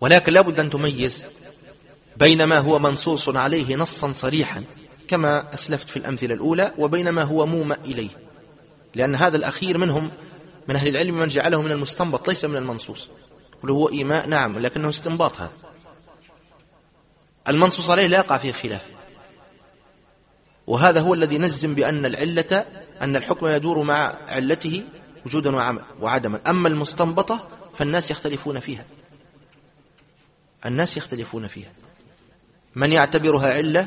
ولكن لا بد أن تميز بين ما هو منصوص عليه نصا صريحا كما أسلفت في الأمثلة الأولى، وبين ما هو مومأ إليه، لأن هذا الأخير منهم من أهل العلم من جعله من المستنبط ليس من المنصوص، وهو إيماء نعم لكنه استنباط. هذا المنصوص عليه لا يقع فيه خلاف، وهذا هو الذي نجزم بأن العلة أن الحكم يدور مع علته وجودا وعدما. أما المستنبطة فالناس يختلفون فيها، الناس يختلفون فيها، من يعتبرها علة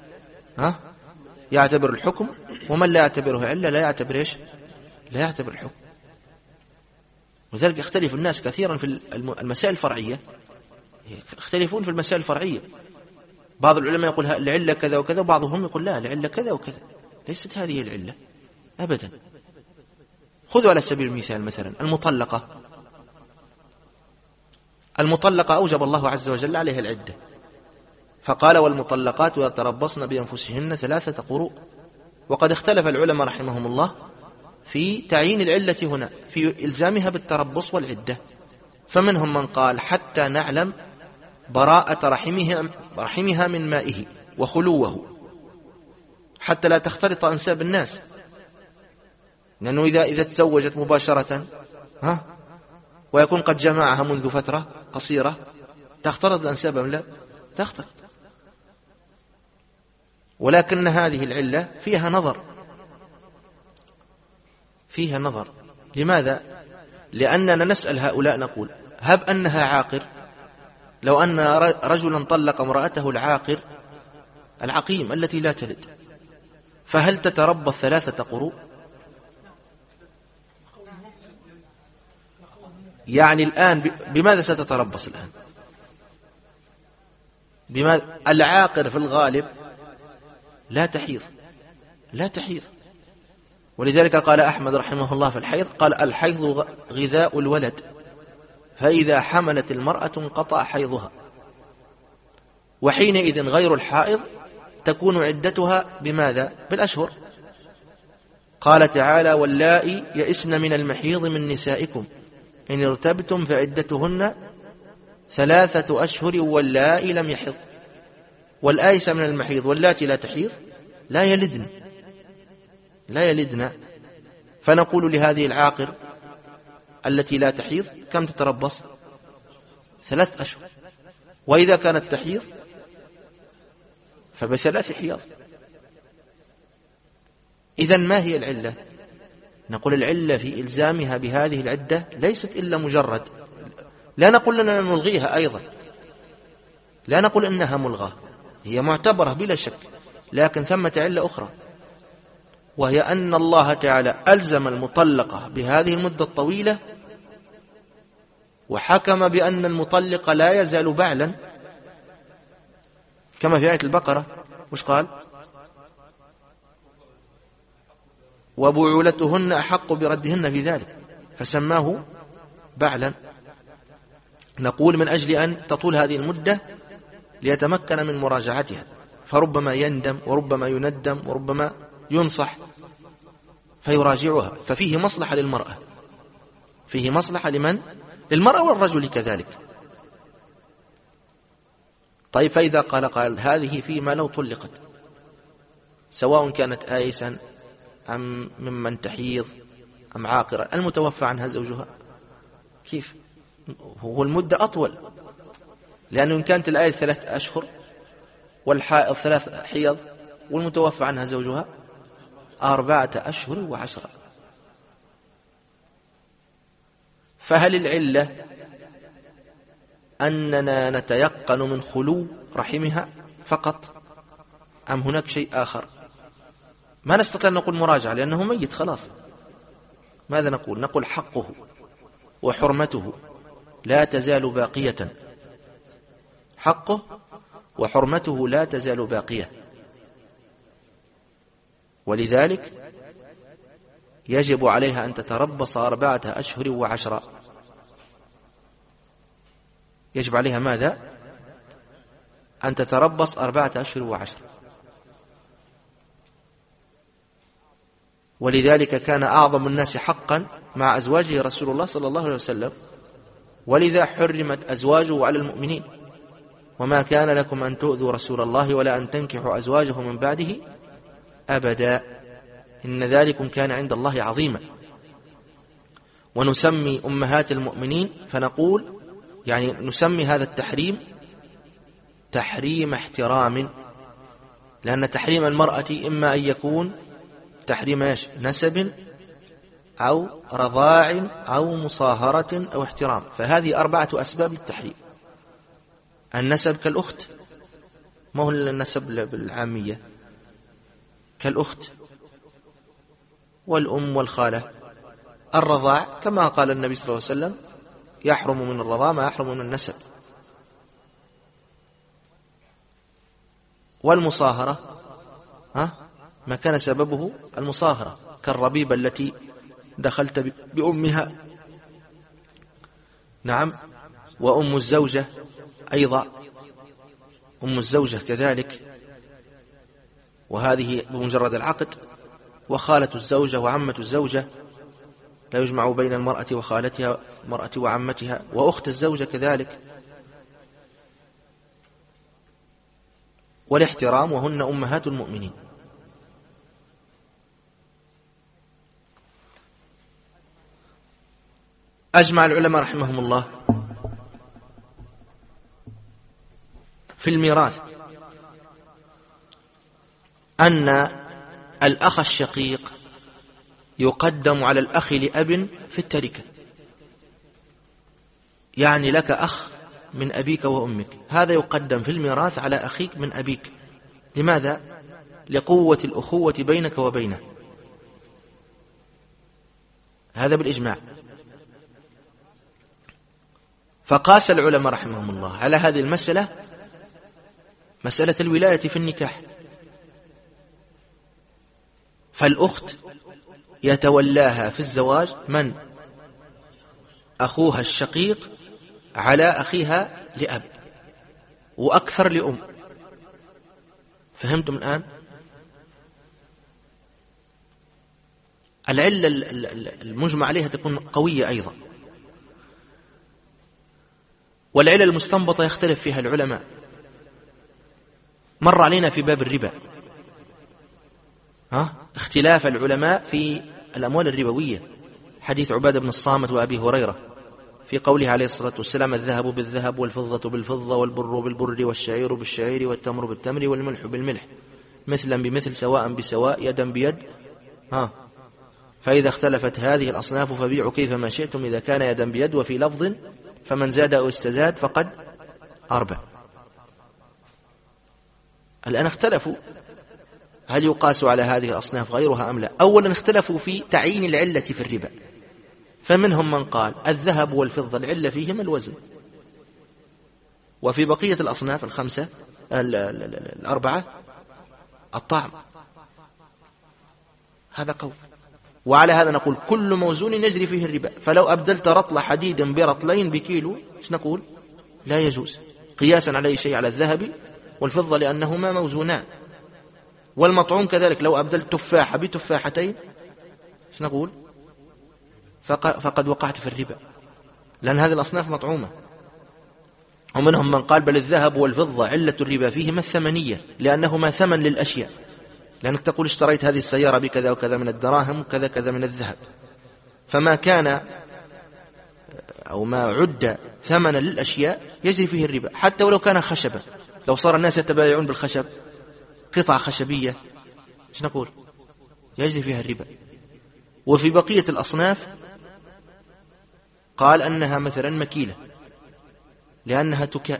يعتبر الحكم، ومن لا يعتبرها علة لا يعتبر إيش؟ لا يعتبر الحكم. وذلك يختلف الناس كثيرا في المسائل الفرعية، يختلفون في المسائل الفرعية. بعض العلماء يقول العلة كذا وكذا، وبعضهم يقول لا العلة كذا وكذا، ليست هذه العلة أبدا. خذوا على سبيل المثال مثلا المطلقة أوجب الله عز وجل عليها العدة، فقال والمطلقات يتربصن بأنفسهن 3 قروء. وقد اختلف العلماء رحمهم الله في تعيين العلة هنا، في إلزامها بالتربص والعدة. فمنهم من قال حتى نعلم براءة رحمها من مائه وخلوه، حتى لا تختلط أنساب الناس، لأنه إذا تزوجت مباشرة ويكون قد جمعها منذ فترة قصيرة تختلط الأنساب أم لا؟ تختلط. ولكن هذه العلة فيها نظر. لماذا؟ لأننا نسأل هؤلاء نقول هب أنها عاقر، لو أن رجلا طلق امرأته العقيم التي لا تلد، فهل تتربص 3 قروء؟ يعني الآن بماذا ستتربص الآن؟ بماذا؟ العاقر في الغالب لا تحيض. ولذلك قال أحمد رحمه الله في الحيض، قال الحيض غذاء الولد، فإذا حملت المرأة انقطع حيضها، وحينئذ غير الحائض تكون عدتها بماذا؟ بالأشهر. قال تعالى واللائي يئسن من المحيض من نسائكم إن ارتبتم فعدتهن 3 أشهر واللائي لم يحض. والآيس من المحيض واللاتي لا تحيض لا يلدن. فنقول لهذه العاقر التي لا تحيض كم تتربص؟ 3 أشهر، وإذا كانت تحيض ب3 حيض. إذن ما هي العلة؟ نقول العلة في إلزامها بهذه العدة ليست إلا مجرد، لا نقول لنا نلغيها أيضا، لا نقول إنها ملغاة، هي معتبرة بلا شك، لكن ثمة علة أخرى، وهي أن الله تعالى ألزم المطلقة بهذه المدة الطويلة، وحكم بأن المطلق لا يزال بعلا، كما في آية البقرة وش قال؟ وبعولتهن أحق بردهن في ذلك، فسماه بعلا. نقول من أجل أن تطول هذه المدة ليتمكن من مراجعتها، فربما يندم وربما يندم وربما ينصح فيراجعها، ففيه مصلحة للمرأة، فيه مصلحة لمن؟ للمرأة والرجل كذلك. طيب فإذا قال هذه فيما لو طلقت، سواء كانت آيسا أم ممن تحيض أم عاقرة، المتوفى عنها زوجها كيف؟ هو المدة أطول، لأنه إن كانت الآية 3 أشهر والحائض 3 حيض والمتوفى عنها زوجها 4 أشهر و10. فهل العلة أننا نتيقن من خلو رحمها فقط، أم هناك شيء آخر؟ ما نستطيع أن نقول مراجعة لأنه ميت خلاص. ماذا نقول؟ نقول حقه وحرمته لا تزال باقية، حقه وحرمته لا تزال باقية، ولذلك يجب عليها أن تتربص 4 أشهر و10. يجب عليها ماذا؟ أن تتربص 4 أشهر و10. ولذلك كان أعظم الناس حقا مع أزواجه رسول الله صلى الله عليه وسلم ولذا حرمت أزواجه على المؤمنين: وما كان لكم أن تؤذوا رسول الله ولا أن تنكحوا أزواجه من بعده أبدا إن ذلكم كان عند الله عظيما. ونسمي أمهات المؤمنين فنقول يعني نسمي هذا التحريم تحريم احترام، لأن تحريم المرأة إما أن يكون تحريم نسب أو رضاع أو مصاهرة أو احترام، فهذه 4 أسباب للتحريم. النسب كالأخت، ما هو النسب بالعامية؟ كالأخت والأم والخالة. الرضاع كما قال النبي صلى الله عليه وسلم: يحرم من الرضاع ما يحرم من النسب. والمصاهرة ما كان سببه المصاهرة، كالربيبة التي دخلت بأمها. نعم. وأم الزوجة أيضا، أم الزوجة كذلك، وهذه بمجرد العقد. وخالة الزوجة وعمة الزوجة، لا يجمع بين المرأة وخالتها، المرأة وعمتها. وأخت الزوجة كذلك. والاحترام، وهن أمهات المؤمنين. أجمع العلماء رحمهم الله في الميراث أن الأخ الشقيق يقدم على الأخ لأب في التركة. يعني لك أخ من أبيك وأمك، هذا يقدم في الميراث على أخيك من أبيك. لماذا؟ لقوة الأخوة بينك وبينه. هذا بالإجماع. فقاس العلماء رحمهم الله على هذه المسألة مسألة الولاية في النكاح. فالأخت يتولاها في الزواج من؟ أخوها الشقيق على أخيها لأب، وأكثر لأم. فهمتم الآن؟ العلة المجمع عليها تكون قوية أيضا. والعلة المستنبطة يختلف فيها العلماء. مر علينا في باب الربا اختلاف العلماء في الأموال الربوية، حديث عبادة بن الصامت وأبي هريرة في قوله عليه الصلاة والسلام: الذهب بالذهب والفضة بالفضة والبر بالبر والشعير بالشعير والتمر بالتمر والملح بالملح مثلا بمثل سواء بسواء يدا بيد. فإذا اختلفت هذه الأصناف فبيعوا كيفما شئتم إذا كان يدا بيد. وفي لفظ: فمن زاد أو استزاد فقد أربى. الآن اختلفوا هل يقاس على هذه الأصناف غيرها أم لا. أولا اختلفوا في تعيين العلة في الربا، فمنهم من قال الذهب والفضة العلة فيهما الوزن، وفي بقية الأصناف الخمسة الأربعة الطعم. هذا قول. وعلى هذا نقول كل موزون يجري فيه الربا. فلو أبدلت رطل حديد برطلين بكيلو ايش نقول؟ لا يجوز، قياسا على أي شيء على الذهب والفضة لأنهما موزونان. والمطعوم كذلك، لو أبدلت تفاحة بتفاحتين ايش نقول؟ فقد وقعت في الربا، لأن هذه الأصناف مطعومة. ومنهم من قال بل الذهب والفضة علة الربا فيهما الثمنية، لأنهما ثمن للأشياء، لأنك تقول اشتريت هذه السيارة بكذا وكذا من الدراهم وكذا كذا من الذهب، فما كان أو ما عد ثمنا للأشياء يجري فيه الربا، حتى ولو كان خشبا. لو صار الناس يتبايعون بالخشب، قطعة خشبية، ايش نقول؟ يجري فيها الربا. وفي بقية الأصناف قال أنها مثلا مكيلة لأنها تكال.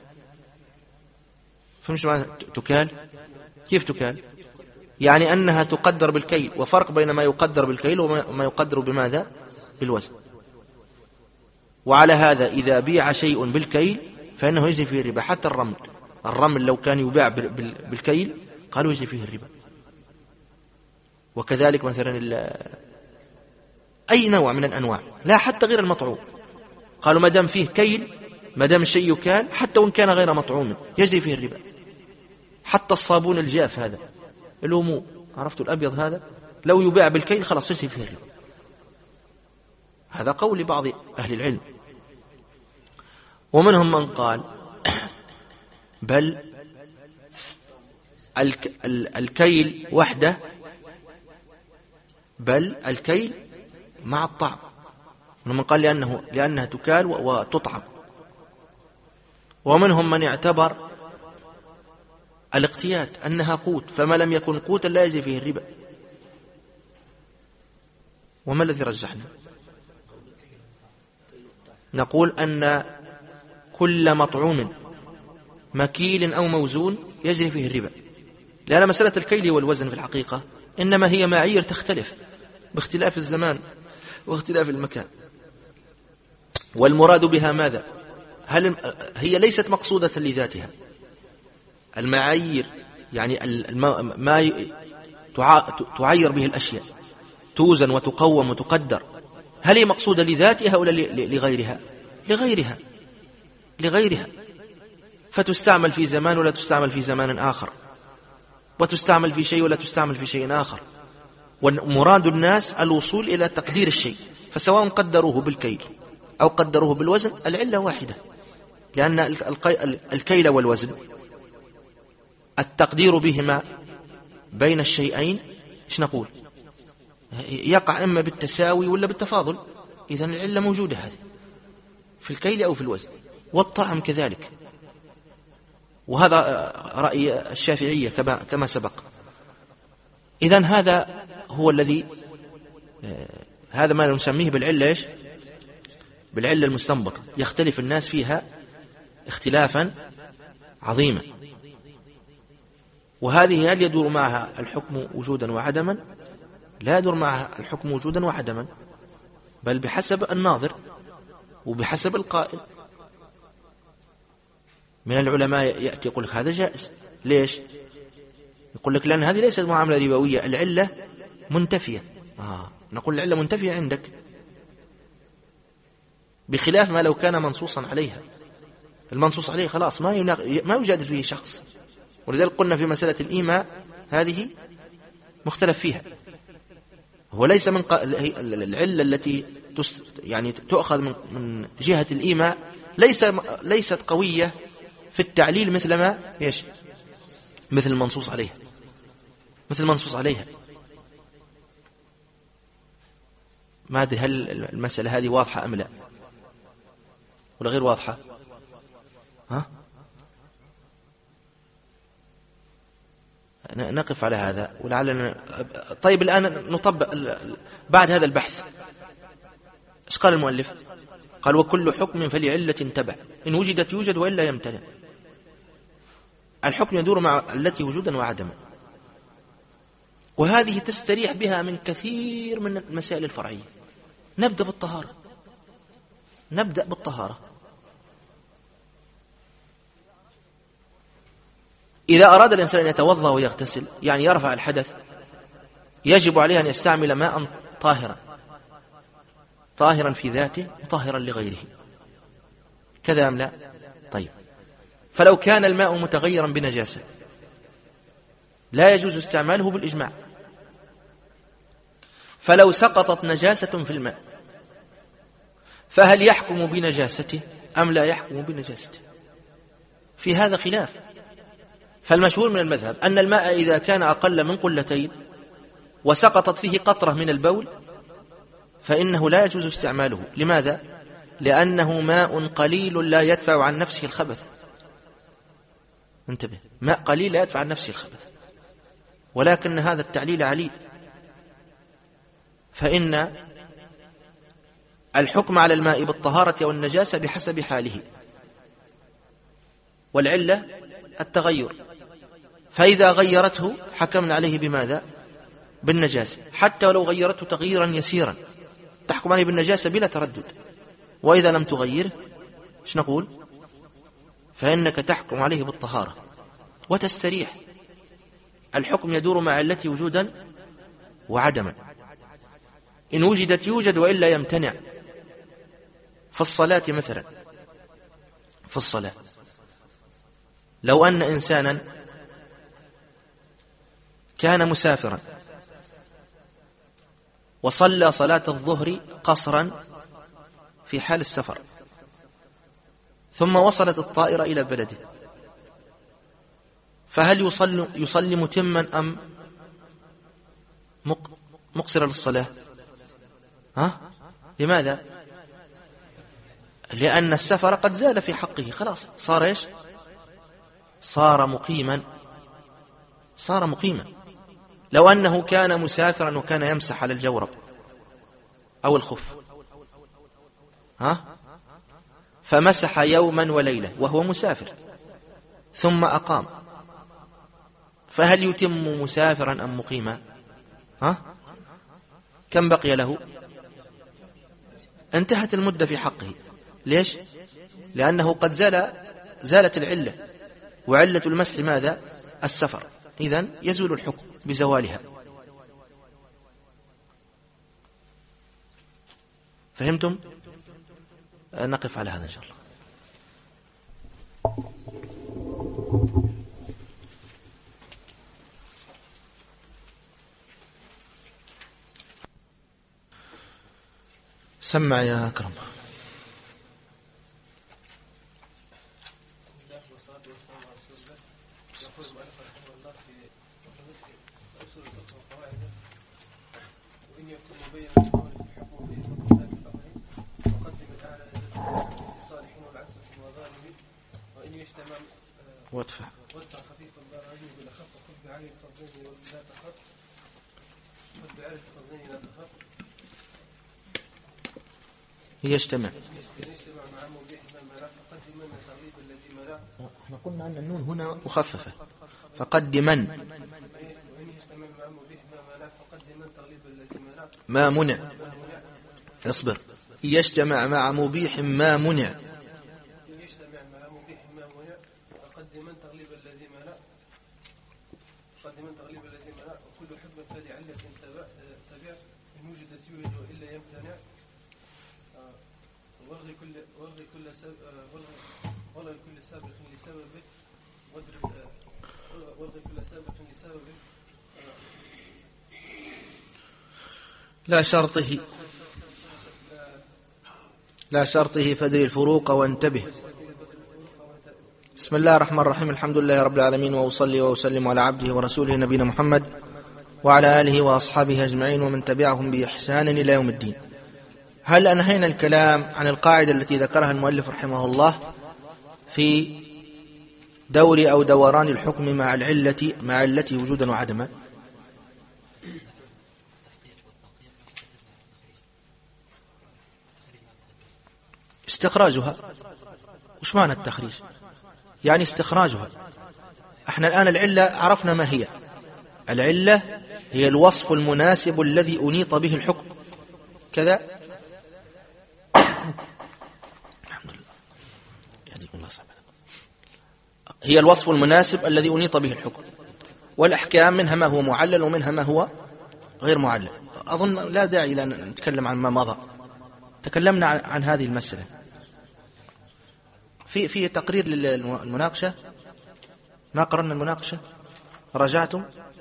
فمش معنى تكال؟ كيف تكال؟ يعني أنها تقدر بالكيل، وفرق بين ما يقدر بالكيل وما يقدر بماذا؟ بالوزن. وعلى هذا إذا بيع شيء بالكيل فإنه يجري فيه الربا. حتى الرمل لو كان يباع بالكيل قالوا يجري فيه الربا. وكذلك مثلا أي نوع من الأنواع، لا حتى غير المطعوم، قالوا ما دام فيه كيل، ما دام الشيء يكال حتى وإن كان غير مطعوم يجري فيه الربا. حتى الصابون الجاف هذا الأمو، عرفتوا الأبيض هذا، لو يباع بالكيل خلاص يجري فيه الربا. هذا قول بعض أهل العلم. ومنهم من قال بل الكيل وحده، بل الكيل مع الطعم. ومن قال لأنها تكال وتطعم. ومنهم من اعتبر الاقتيات أنها قوت، فما لم يكن قوتا لا يجري فيه الربا. وما الذي رجحنا؟ نقول أن كل مطعوم مكيل أو موزون يجري فيه الربا، لأن مسألة الكيل والوزن في الحقيقة إنما هي معايير تختلف باختلاف الزمان واختلاف المكان. والمراد بها ماذا؟ هي ليست مقصودة لذاتها. المعايير يعني ما تعاير به الأشياء، توزن وتقوم وتقدر، هل هي مقصودة لذاتها ولا لغيرها؟ لغيرها. فتستعمل في زمان ولا تستعمل في زمان آخر، وتستعمل في شيء ولا تستعمل في شيء آخر. ومراد الناس الوصول إلى تقدير الشيء، فسواء قدروه بالكيل أو قدروه بالوزن العلة واحدة، لأن الكيل والوزن التقدير بهما بين الشيئين إيش نقول؟ يقع إما بالتساوي ولا بالتفاضل. إذن العلة موجودة هذه في الكيل أو في الوزن. والطعم كذلك، وهذا رأي الشافعية كما سبق. إذن هذا هو الذي هذا ما نسميه بالعلة إيش؟ بالعلة المستنبطة، يختلف الناس فيها اختلافا عظيما. وهذه هل يدور معها الحكم وجودا وعدما؟ لا يدور معها الحكم وجودا وعدما، بل بحسب الناظر وبحسب القائل. من العلماء يأتي يقول لك هذا جائز. ليش؟ يقول لك لأن هذه ليست معاملة ربوية، العلة منتفية. نقول العلة منتفية عندك، بخلاف ما لو كان منصوصا عليها. المنصوص عليه خلاص ما يجادل فيه شخص. ولذلك قلنا في مسألة الإيماء هذه مختلف فيها. هو ليس من العلة التي يعني تؤخذ من جهة الإيماء ليست قوية في التعليل مثل ما إيش؟ مثل المنصوص عليها. ما أدري هل المسألة هذه واضحة أم لا، ولا غير واضحة؟ نقف على هذا ولعلنا. طيب الآن نطبق بعد هذا البحث. ايش قال المؤلف؟ قال وكل حكم فلعلة تبع، إن وجدت يوجد وإلا يمتنع. الحكم يدور مع التي وجودا وعدما، وهذه تستريح بها من كثير من المسائل الفرعية. نبدأ بالطهارة. إذا أراد الإنسان أن يتوضأ ويغتسل، يعني يرفع الحدث، يجب عليه أن يستعمل ماء طاهرا في ذاته وطاهرا لغيره، كذا أم لا؟ طيب، فلو كان الماء متغيرا بنجاسة لا يجوز استعماله بالإجماع. فلو سقطت نجاسة في الماء فهل يحكم بنجاسته أم لا يحكم بنجاسته؟ في هذا خلاف. فالمشهور من المذهب أن الماء إذا كان أقل من قلتين وسقطت فيه قطرة من البول فإنه لا يجوز استعماله. لماذا؟ لأنه ماء قليل لا يدفع عن نفسه الخبث. انتبه، ماء قليل لا يدفع عن نفسه الخبث، ولكن هذا التعليل عليل. فإن الحكم على الماء بالطهارة والنجاسة بحسب حاله، والعلة التغير. فإذا غيرته حكمنا عليه بماذا؟ بالنجاسة، حتى ولو غيرته تغييرا يسيرا تحكم عليه بالنجاسة بلا تردد. وإذا لم تغيره ايش نقول؟ فإنك تحكم عليه بالطهارة وتستريح. الحكم يدور مع التي وجودا وعدما، إن وجدت يوجد وإلا يمتنع. في الصلاة مثلا، في الصلاة لو أن إنسانا كان مسافرا وصلى صلاة الظهر قصرا في حال السفر، ثم وصلت الطائرة إلى بلده، فهل يصلي متما أم مقصر للصلاة؟ لماذا؟ لأن السفر قد زال في حقه، خلاص صار إيش؟ صار مقيما. لو أنه كان مسافرا وكان يمسح على الجورب أو الخف فمسح يوما وليلة وهو مسافر ثم أقام، فهل يتم مسافرا أم مقيما؟ كم بقي له؟ انتهت المدة في حقه. ليش؟ لأنه قد زالت العلة، وعلة المسح ماذا؟ السفر، إذن يزول الحكم بزوالها. فهمتم؟ نقف على هذا إن شاء الله. سمع يا أكرم. وادفع خفيف الضرر بلا خف وخذ بعين الفرضين ولا تخف خذ بعين الفرضين لا تخف يجتمع مع مبيح ما منع فقدم من تغليب الذي منع. احنا قلنا أن النون هنا مخففة، فقدما وإن يجتمع مع مبيح ما منع فقدم من تغليب الذي منع ما منع. اصبر، يجتمع مع مبيح ما منع لا شرطه فادري الفروق وانتبه. بسم الله الرحمن الرحيم، الحمد لله رب العالمين، وأصلي وأسلم على عبده ورسوله نبينا محمد وعلى آله وأصحابه أجمعين ومن تبعهم بإحسان إلى يوم الدين. هل أنهينا الكلام عن القاعدة التي ذكرها المؤلف رحمه الله في دور أو دوران الحكم مع العلة وجودا وعدما؟ استخراجها. وش معنى التخريج؟ يعني استخراجها. احنا الآن العلة عرفنا ما هي. العلة هي الوصف المناسب الذي أنيط به الحكم كذا. الحمد لله يهديكم الله صحبه. هي الوصف المناسب الذي أنيط به الحكم، والأحكام منها ما هو معلل ومنها ما هو غير معلل. أظن لا داعي إلى أن نتكلم عن ما مضى، تكلمنا عن هذه المسألة في تقرير للمناقشة. ما قررنا المناقشة؟ راجعتم؟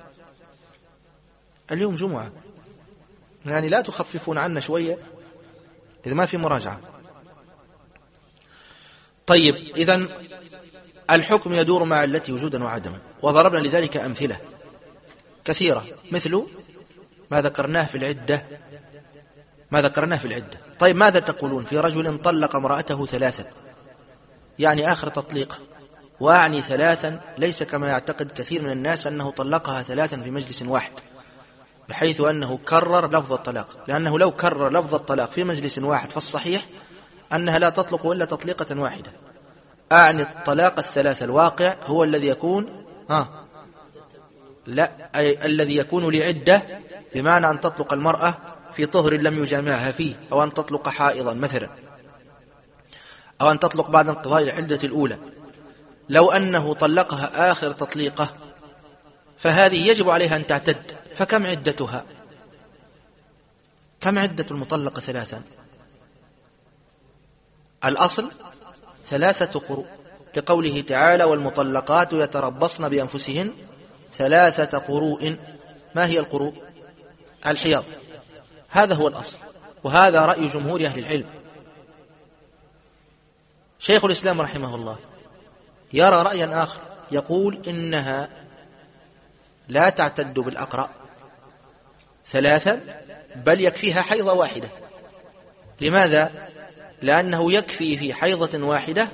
اليوم جمعة، يعني لا تخففون عنا شوية إذا ما في مراجعة. طيب، إذن الحكم يدور مع التي وجودا وعدما، وضربنا لذلك أمثلة كثيرة مثل ما ذكرناه في العدة. طيب، ماذا تقولون في رجل طلق امرأته 3، يعني آخر تطليق، وأعني 3 ليس كما يعتقد كثير من الناس أنه طلقها 3 في مجلس واحد، بحيث أنه كرر لفظ الطلاق، لأنه لو كرر لفظ الطلاق في مجلس واحد فالصحيح أنها لا تطلق إلا تطليقة واحدة. أعني الطلاق 3 الواقع هو الذي يكون الذي يكون لعدة، بمعنى أن تطلق المرأة في طهر لم يجامعها فيه، أو أن تطلق حائضا مثلا، أو أن تطلق بعد انقضاء العدة الأولى. لو أنه طلقها آخر تطليقة فهذه يجب عليها أن تعتد. فكم عدتها؟ كم عدة المطلقة 3؟ الأصل 3 قروء، لقوله تعالى والمطلقات يتربصن بأنفسهن 3 قروء. ما هي القروء؟ الحياض. هذا هو الأصل، وهذا رأي جمهور أهل العلم. شيخ الإسلام رحمه الله يرى رأيا آخر، يقول إنها لا تعتد بالأقرأ 3 بل يكفيها حيضة واحدة. لماذا؟ لأنه يكفي في حيضة واحدة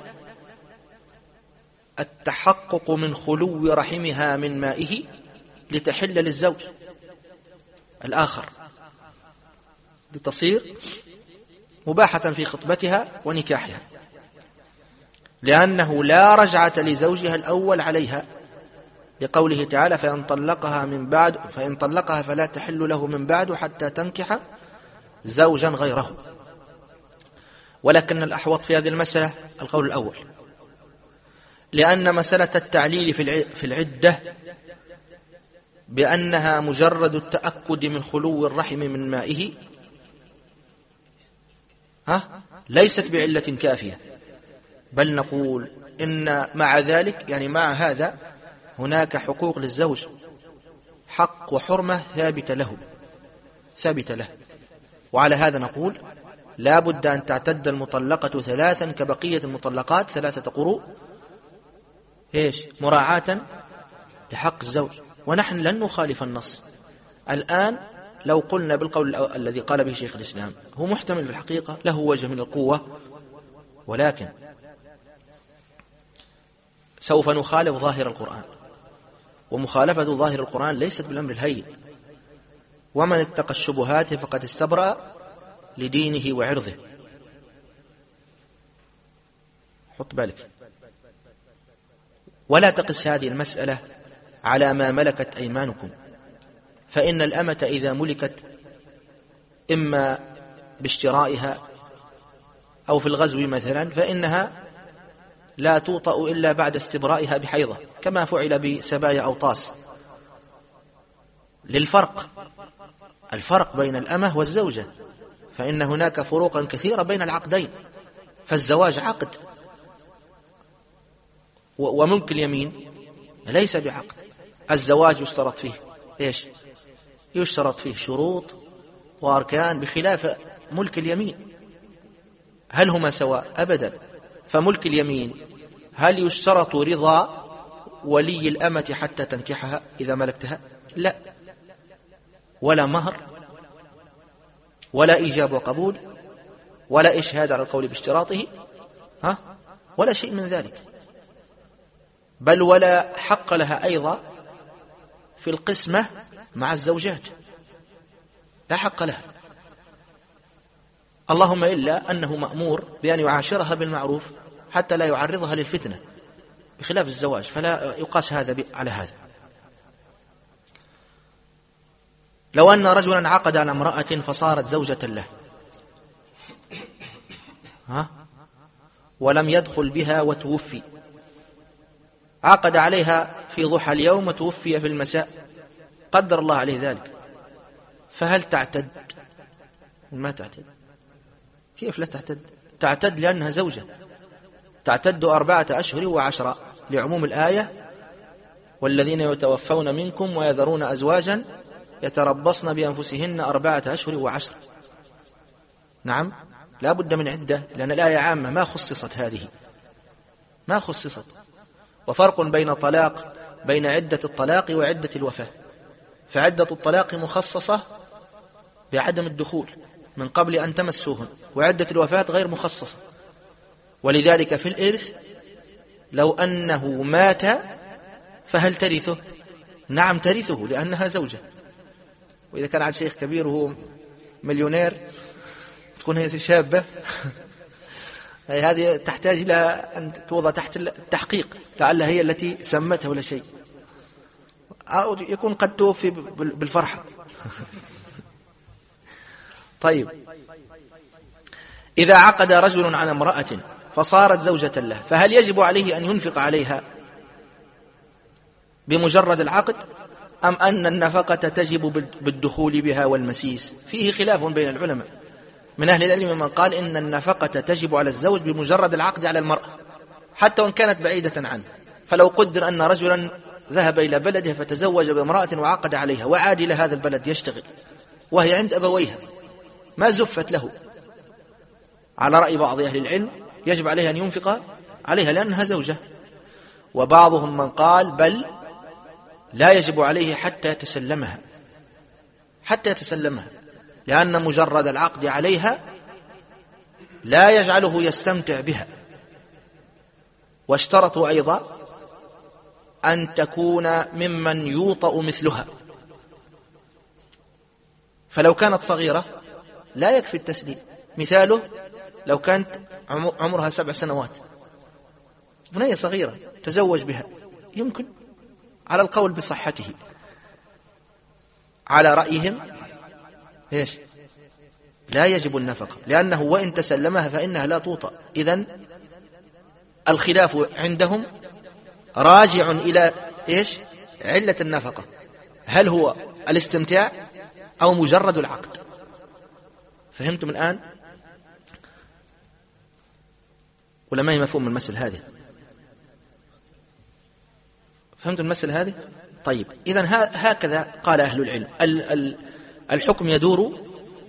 التحقق من خلو رحمها من مائه لتحل للزوج الآخر، لتصير مباحة في خطبتها ونكاحها، لأنه لا رجعة لزوجها الأول عليها، لقوله تعالى: فإن طلقها فلا تحل له من بعد حتى تنكح زوجا غيره. ولكن الأحوط في هذه المسألة القول الأول، لأن مسألة التعليل في العدة بأنها مجرد التأكد من خلو الرحم من مائه ليست بعلة كافية، بل نقول إن مع ذلك، يعني مع هذا، هناك حقوق للزوج، حق وحرمة ثابتة له. وعلى هذا نقول لا بد أن تعتد المطلقة 3 كبقية المطلقات 3 قروء، مراعاة لحق الزوج. ونحن لن نخالف النص. الآن لو قلنا بالقول الذي قال به شيخ الإسلام، هو محتمل في الحقيقة، له وجه من القوة، ولكن سوف نخالف ظاهر القرآن، ومخالفة ظاهر القرآن ليست بالأمر الهين. ومن اتقى الشبهات فقد استبرأ لدينه وعرضه. حط بالك، ولا تقس هذه المسألة على ما ملكت أيمانكم، فإن الأمة إذا ملكت إما باشترائها أو في الغزو مثلا، فإنها لا توطأ إلا بعد استبرائها بحيضة، كما فعل بسبايا أوطاس. الفرق بين الأمة والزوجة، فإن هناك فروقا كثيرة بين العقدين. فالزواج عقد، وملك اليمين ليس بعقد. الزواج يشترط فيه يشترط فيه شروط وأركان، بخلاف ملك اليمين. هل هما سواء؟ أبدا. فملك اليمين هل يشترط رضا ولي الأمة حتى تنكحها إذا ملكتها؟ لا، ولا مهر، ولا إيجاب وقبول، ولا إشهاد على القول باشتراطه، ولا شيء من ذلك. بل ولا حق لها أيضا في القسمة مع الزوجات، لا حق لها، اللهم إلا أنه مأمور بأن يعاشرها بالمعروف حتى لا يعرضها للفتنة، بخلاف الزواج، فلا يقاس هذا على هذا. لو أن رجلا عقد على امرأة فصارت زوجة له، ولم يدخل بها وتوفي، عقد عليها في ضحى اليوم وتوفي في المساء، قدر الله عليه ذلك، فهل تعتد؟ ما تعتد. كيف لا تعتد؟ تعتد لأنها زوجة، تعتد 4 أشهر و10 لعموم الآية: والذين يتوفون منكم ويذرون أزواجا يتربصن بأنفسهن 4 أشهر و10. نعم، لا بد من عدة، لأن الآية عامة ما خصصت هذه، ما خصصت. وفرق بين عدة الطلاق وعدة الوفاة. فعدة الطلاق مخصصة بعدم الدخول من قبل أن تمسوهن، وعدة الوفاة غير مخصصة. ولذلك في الإرث لو أنه مات فهل ترثه؟ نعم ترثه، لأنها زوجة. وإذا كان عن شيخ كبير وهو مليونير تكون هي شابة هذه تحتاج إلى أن توضع تحت التحقيق، لعلها هي التي سمتها ولا شيء، أو يكون قد توفي بالفرحة. طيب، إذا عقد رجل على امرأة فصارت زوجة له، فهل يجب عليه أن ينفق عليها بمجرد العقد، أم أن النفقة تجب بالدخول بها والمسيس؟ فيه خلاف بين العلماء. من أهل العلم من قال إن النفقة تجب على الزوج بمجرد العقد على المرأة حتى وإن كانت بعيدة عنه. فلو قدر أن رجلا ذهب إلى بلده فتزوج بامرأة وعقد عليها وعاد إلى هذا البلد يشتغل وهي عند أبويها، ما زفت له، على رأي بعض أهل العلم يجب عليه أن ينفق عليها لأنها زوجة. وبعضهم من قال بل لا يجب عليه حتى يتسلمها لأن مجرد العقد عليها لا يجعله يستمتع بها. واشترطوا أيضا أن تكون ممن يوطأ مثلها، فلو كانت صغيرة لا يكفي التسليم. مثاله لو كانت عمرها 7 سنوات، بنية صغيرة تزوج بها، يمكن على القول بصحته. على رأيهم إيش؟ لا يجب النفقة، لأنه وإن تسلمها فإنها لا توطأ. إذن الخلاف عندهم راجع إلى إيش؟ علة النفقة، هل هو الاستمتاع أو مجرد العقد؟ فهمتم الآن؟ ولا ما هي مفهوم المسألة هذه؟ فهمتم المسألة هذه؟ طيب، إذن هكذا قال أهل العلم. الحكم يدور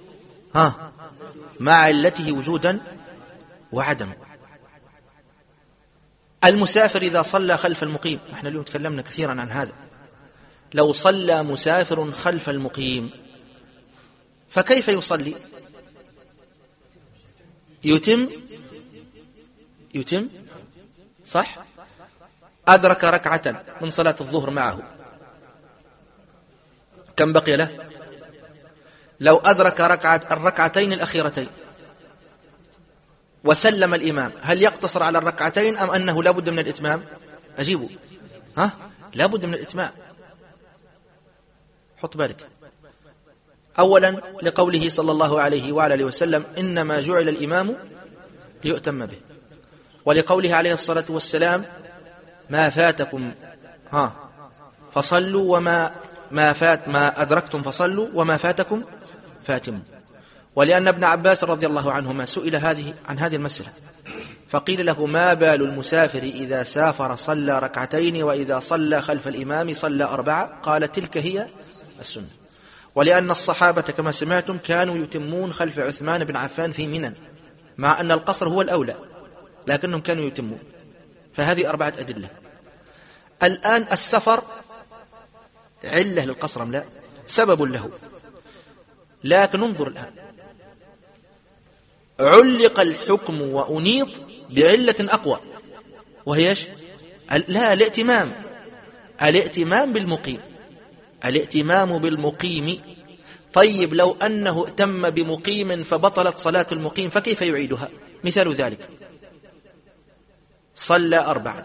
مع علته وجودا وعدما. المسافر إذا صلى خلف المقيم، احنا اليوم تكلمنا كثيرا عن هذا، لو صلى مسافر خلف المقيم فكيف يصلي؟ يتم صح؟ أدرك ركعة من صلاة الظهر معه، كم بقي له؟ لو أدرك الركعتين الأخيرتين وسلم الإمام، هل يقتصر على الركعتين أم أنه لا بد من الإتمام؟ أجيبوا، لا بد من الإتمام. حط بالك. أولا لقوله صلى الله عليه وآله وسلم إنما جعل الإمام ليؤتم به، ولقوله عليه الصلاة والسلام ما فاتكم فصلوا ما أدركتم فصلوا وما فاتكم فاتموا. ولأن ابن عباس رضي الله عنهما سئل عن هذه المسألة فقيل له ما بال المسافر إذا سافر صلى ركعتين وإذا صلى خلف الإمام صلى 4؟ قال تلك هي السنة. ولأن الصحابة كما سمعتم كانوا يتمون خلف عثمان بن عفان في منى، مع أن القصر هو الأولى لكنهم كانوا يتمون. فهذه 4 أدلة. الآن السفر علة للقصر أم لا؟ سبب له، لكن انظر الآن، علق الحكم وأنيط بعلة أقوى وهي ايش؟ لا، الائتمام بالمقيم. طيب لو أنه ائتم بمقيم فبطلت صلاة المقيم فكيف يعيدها؟ مثال ذلك صلى 4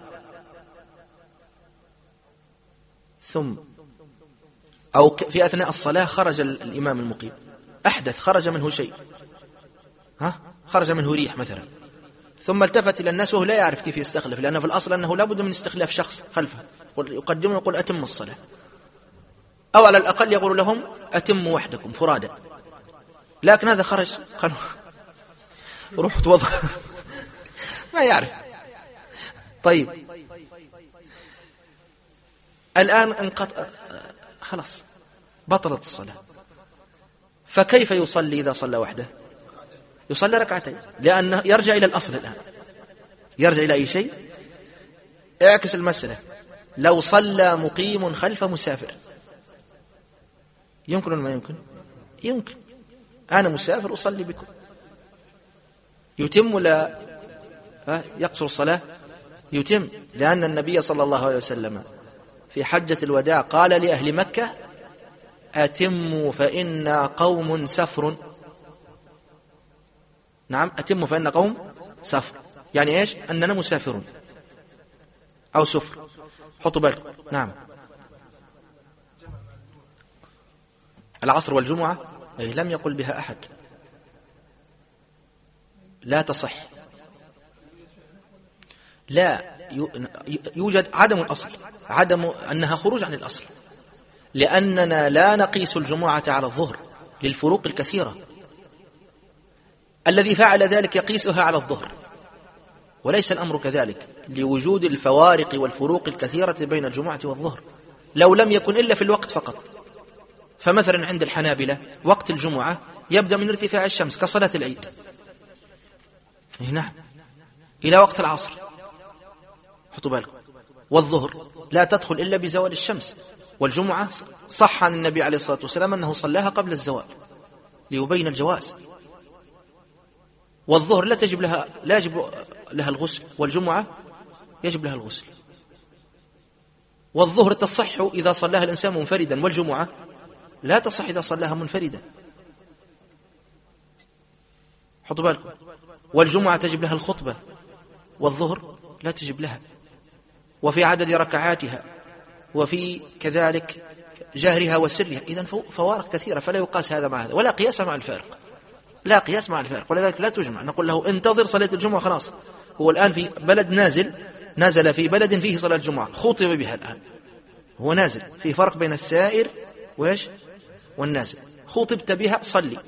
ثم أو في أثناء الصلاة خرج الإمام المقيم، أحدث، خرج منه شيء، خرج منه ريح مثلا، ثم التفت إلى الناس وهو لا يعرف كيف يستخلف، لأنه في الأصل أنه لا بد من استخلاف شخص خلفه يقدمه ويقول أتم الصلاة، أو على الأقل يقول لهم أتموا وحدكم فرادا. لكن هذا خرج، قالوا روح توضأ ما يعرف. طيب الآن خلاص بطلت الصلاة، فكيف يصلي إذا صلى وحده؟ يصلي 2 لأنه يرجع إلى الأصل. الآن يرجع إلى أي شيء؟ اعكس المسألة، لو صلى مقيم خلف مسافر يمكن ولا ما يمكن؟ يمكن. أنا مسافر أصلي بكم، يتم ولا يقصر الصلاة؟ يتم، لأن النبي صلى الله عليه وسلم في حجة الوداع قال لأهل مكة أتموا فإنا قوم سفر. نعم، أتموا فإنا قوم سفر، يعني إيش؟ أننا مسافرون أو سفر. حطوا بالك. نعم، العصر والجمعة أي لم يقل بها أحد، لا تصح. لا يوجد عدم الأصل، عدم أنها خروج عن الأصل، لأننا لا نقيس الجمعة على الظهر للفروق الكثيرة. الذي فعل ذلك يقيسها على الظهر، وليس الأمر كذلك لوجود الفوارق والفروق الكثيرة بين الجمعة والظهر، لو لم يكن إلا في الوقت فقط. فمثلا عند الحنابلة وقت الجمعة يبدأ من ارتفاع الشمس كصلاة العيد. نعم، إلى وقت العصر، حطوا بالكم. والظهر لا تدخل إلا بزوال الشمس. والجمعة صح عن النبي عليه الصلاة والسلام أنه صلاها قبل الزوال ليبين الجواز. والظهر لا يجب لها الغسل، والجمعة يجب لها الغسل. والظهر تصح إذا صلاها الإنسان منفردا، والجمعة لا تصح إذا صلاها منفردا، حطوا بالكم. والجمعة تجب لها الخطبة، والظهر لا تجب لها، وفي عدد ركعاتها، وفي كذلك جهرها وسرها. إذن فوارق كثيرة، فلا يقاس هذا مع هذا، ولا قياس مع الفارق، لا قياس مع الفارق. ولذلك لا تجمع، نقول له انتظر صلاة الجمعة خلاص. هو الآن في بلد نازل في بلد فيه صلاة الجمعة، خطب بها الآن، هو نازل، في فرق بين السائر والنازل. خطبت بها صلي،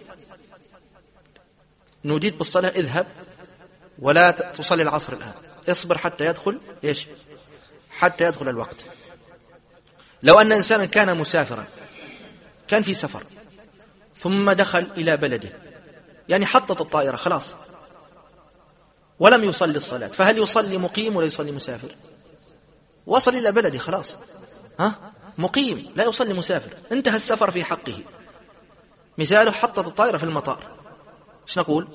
نوديت بالصلاة اذهب ولا تصلي العصر الآن، اصبر حتى يدخل حتى يدخل الوقت. لو أن إنسانا كان مسافرا، كان في سفر، ثم دخل إلى بلده، يعني حطت الطائرة خلاص ولم يصلي الصلاة، فهل يصلي مقيم ولا يصلي مسافر؟ وصل إلى بلده خلاص، مقيم لا يصلي مسافر، انتهى السفر في حقه. مثاله حطت الطائرة في المطار، ايش نقول؟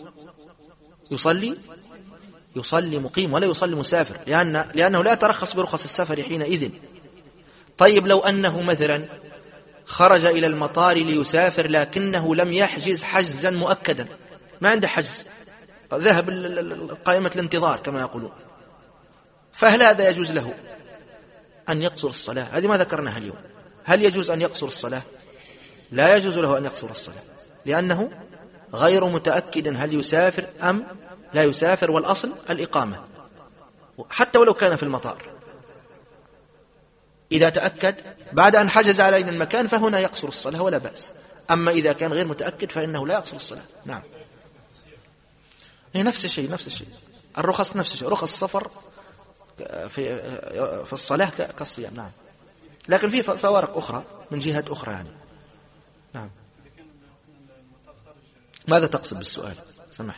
يصلي مقيم ولا يصلي مسافر، لأنه لا ترخص برخص السفر حينئذ. طيب لو أنه مثلا خرج إلى المطار ليسافر لكنه لم يحجز حجزا مؤكدا، ما عنده حجز، ذهب قائمة الانتظار كما يقولون، فهل هذا يجوز له أن يقصر الصلاة؟ هذه ما ذكرناها اليوم. هل يجوز أن يقصر الصلاة؟ لا يجوز له أن يقصر الصلاة، لأنه غير متأكد هل يسافر أم لا يسافر، والأصل الإقامة حتى ولو كان في المطار. إذا تأكد بعد أن حجز علينا المكان فهنا يقصر الصلاة ولا بأس، أما إذا كان غير متأكد فإنه لا يقصر الصلاة. نعم، نفس الشيء الرخص نفس الشيء، رخص السفر في الصلاة كالصيام. نعم، لكن في فوارق أخرى من جهة أخرى يعني. نعم، ماذا تقصد بالسؤال؟ سمحت.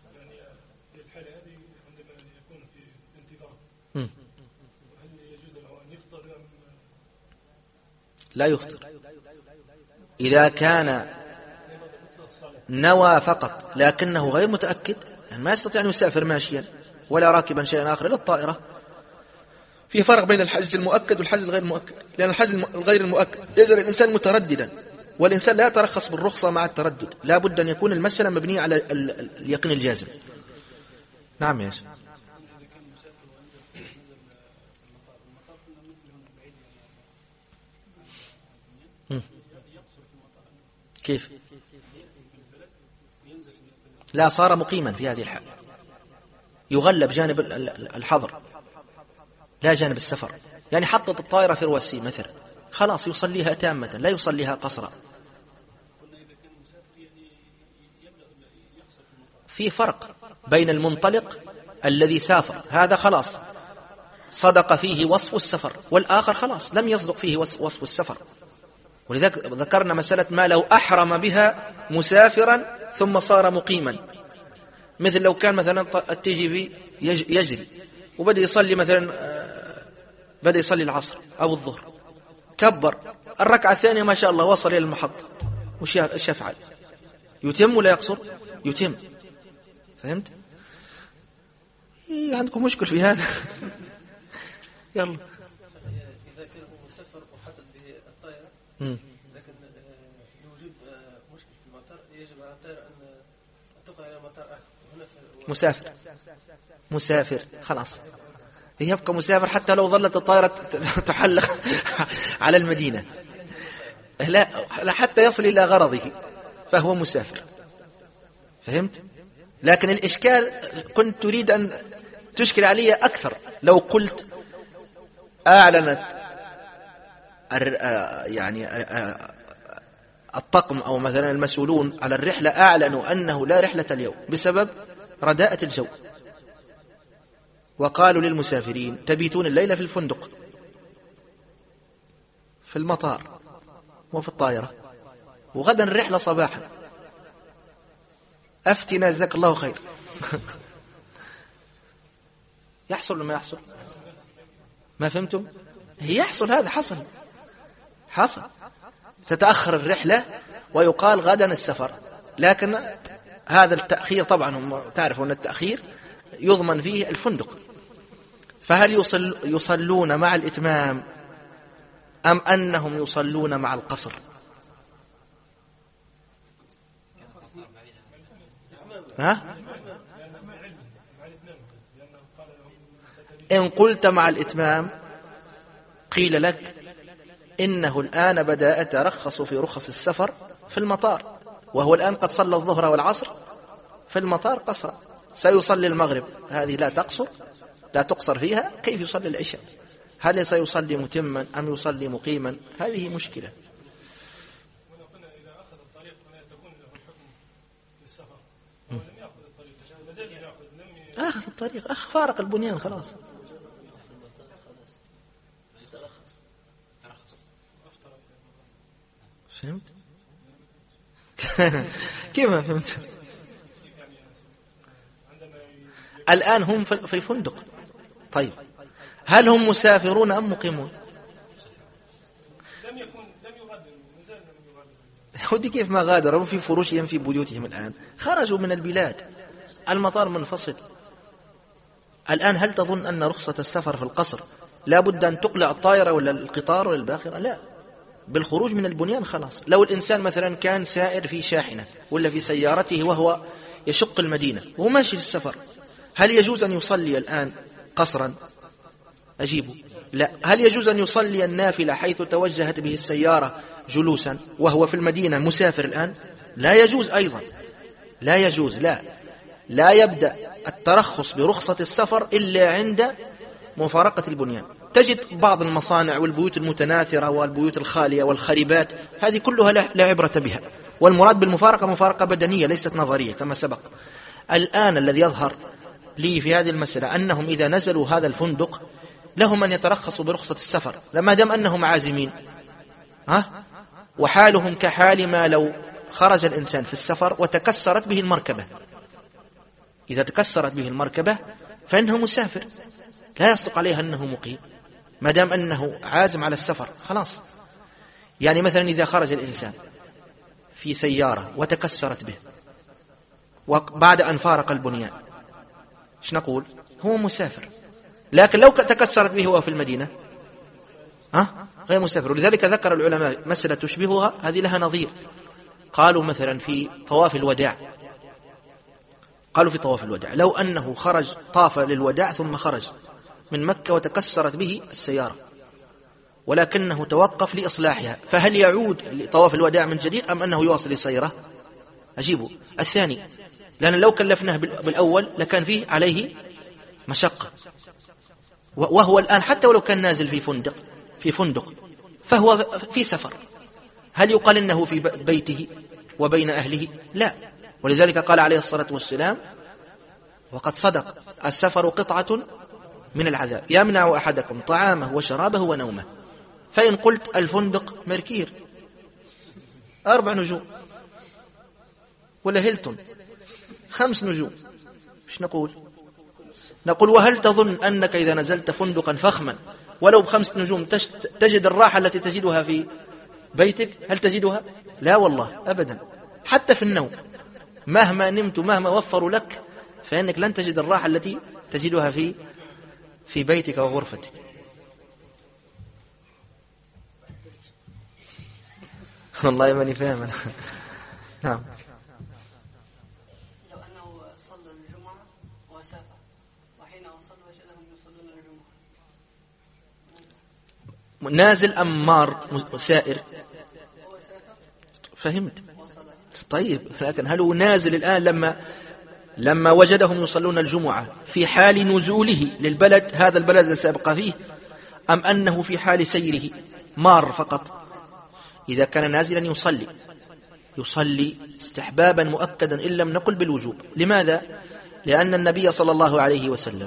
لا يفطر إذا كان نوى فقط لكنه غير متأكد، يعني ما يستطيع أن يسافر ماشيا ولا راكبا شيئا آخر إلا الطائرة. في فرق بين الحجز المؤكد والحجز الغير مؤكد، لأن الحجز الغير المؤكد يجعل الإنسان مترددا، والإنسان لا يترخص بالرخصة مع التردد، لا بد أن يكون المسألة مبنية على اليقين الجازم. نعم يا شيخ. كيف؟ لا، صار مقيما في هذه الحال، يغلب جانب الحظر لا جانب السفر. يعني حطت الطائرة في رواسي مثلا، خلاص يصليها تامة لا يصليها قصرا. في فرق بين المنطلق الذي سافر، هذا خلاص صدق فيه وصف السفر، والآخر خلاص لم يصدق فيه وصف السفر. ولذلك ذكرنا مسألة ما لو أحرم بها مسافرا ثم صار مقيما، مثل لو كان مثلا التي في يجري وبدأ يصلي مثلا بدأ يصلي العصر أو الظهر، كبر الركعة الثانية ما شاء الله وصل إلى المحطة، وش يفعل؟ يتم ولا يقصر؟ يتم. فهمت؟ عندكم مشكل في هذا. يلا. إذا كان مسافر وحدد به الطائرة لكن يوجد مشكل في المطار، يجب على الطائرة أن تقع إلى مطار آخر. مسافر خلاص يبقى مسافر حتى لو ظلت الطائرة تحلق على المدينة، لا حتى يصل إلى غرضه فهو مسافر. فهمت؟ لكن الإشكال كنت تريد أن تشكل علي أكثر لو قلت أعلنت يعني الطقم أو مثلا المسؤولون على الرحلة أعلنوا أنه لا رحلة اليوم بسبب رداءة الجو، وقالوا للمسافرين تبيتون الليلة في الفندق في المطار وفي الطائرة، وغدا الرحلة صباحا، أفتنا جزاك الله خير. يحصل ولا ما يحصل؟ ما فهمتم؟ هي يحصل، هذا حصل تتأخر الرحلة ويقال غدا السفر، لكن هذا التأخير طبعا هم تعرفون أن التأخير يضمن فيه الفندق. فهل يصلون مع الإتمام أم أنهم يصلون مع القصر؟ ها؟ إن قلت مع الإتمام قيل لك إنه الآن بدأ يترخص في رخص السفر في المطار، وهو الآن قد صلى الظهر والعصر في المطار قصر، سيصلي المغرب، هذه لا تقصر فيها، كيف يصلي العشاء؟ هل سيصلي متما أم يصلي مقيما؟ هذه مشكلة. أخذ الطريق، فارق البنيان خلاص. فهمت؟ كيف ما فهمت؟ الآن هم في فندق، طيب هل هم مسافرون أم مقيمون؟ يهودي كيف ما غادروا في فروشهم في بيوتهم، الآن خرجوا من البلاد، المطار منفصل. الآن هل تظن أن رخصة السفر في القصر لا بد أن تقلع الطائرة ولا القطار ولا الباخرة؟ لا، بالخروج من البنيان خلاص. لو الإنسان مثلا كان سائر في شاحنة ولا في سيارته وهو يشق المدينة وهو ماشي للسفر، هل يجوز أن يصلي الآن قصرا؟ أجيبه لا. هل يجوز أن يصلي النافلة حيث توجهت به السيارة جلوسا وهو في المدينة مسافر الآن؟ لا يجوز أيضا، لا يجوز. لا يبدأ الترخص برخصة السفر إلا عند مفارقة البنيان. تجد بعض المصانع والبيوت المتناثرة والبيوت الخالية والخريبات، هذه كلها لا عبرة بها، والمراد بالمفارقة مفارقة بدنية ليست نظرية كما سبق. الآن الذي يظهر لي في هذه المسألة أنهم إذا نزلوا هذا الفندق لهم أن يترخصوا برخصة السفر، لما دام أنهم عازمين، وحالهم كحال ما لو خرج الإنسان في السفر وتكسرت به المركبة. إذا تكسرت به المركبة فإنه مسافر، لا يصدق عليه أنه مقيم ما دام أنه عازم على السفر خلاص. يعني مثلا إذا خرج الإنسان في سيارة وتكسرت به وبعد أن فارق البنيان، إيش نقول؟ هو مسافر. لكن لو تكسرت به هو في المدينة غير مسافر. ولذلك ذكر العلماء مسألة تشبهها، هذه لها نظير. قالوا مثلا في طواف الوداع، لو أنه طاف للوداع ثم خرج من مكة وتكسرت به السيارة ولكنه توقف لإصلاحها، فهل يعود لطواف الوداع من جديد أم أنه يواصل السيارة؟ أجيبه الثاني، لأن لو كلفناه بالأول لكان فيه عليه مشقة، وهو الآن حتى ولو كان نازل في فندق فهو في سفر، هل يقال إنه في بيته وبين أهله؟ لا. ولذلك قال عليه الصلاة والسلام وقد صدق: السفر قطعة من العذاب يمنع أحدكم طعامه وشرابه ونومه. فإن قلت الفندق مركير 4 نجوم ولا هيلتون 5 نجوم، إيش نقول؟ وهل تظن أنك إذا نزلت فندقا فخما ولو ب5 نجوم تجد الراحة التي تجدها في بيتك؟ هل تجدها؟ لا والله أبدا. حتى في النوم مهما نمت مهما وفروا لك فإنك لن تجد الراحة التي تجدها في بيتك وغرفتك. والله ماني فاهم. نعم. لو أنه صلى الجمعة وسافر وحين وصل وجدهم يصلون الجمعة، نازل أم مار سائر؟ فهمت؟ طيب، لكن هل هو نازل الآن لما وجدهم يصلون الجمعة في حال نزوله للبلد، هذا البلد الذي سيبقى فيه، أم أنه في حال سيره مار فقط؟ إذا كان نازلا يصلي استحبابا مؤكدا إن لم نقل بالوجوب. لماذا؟ لأن النبي صلى الله عليه وسلم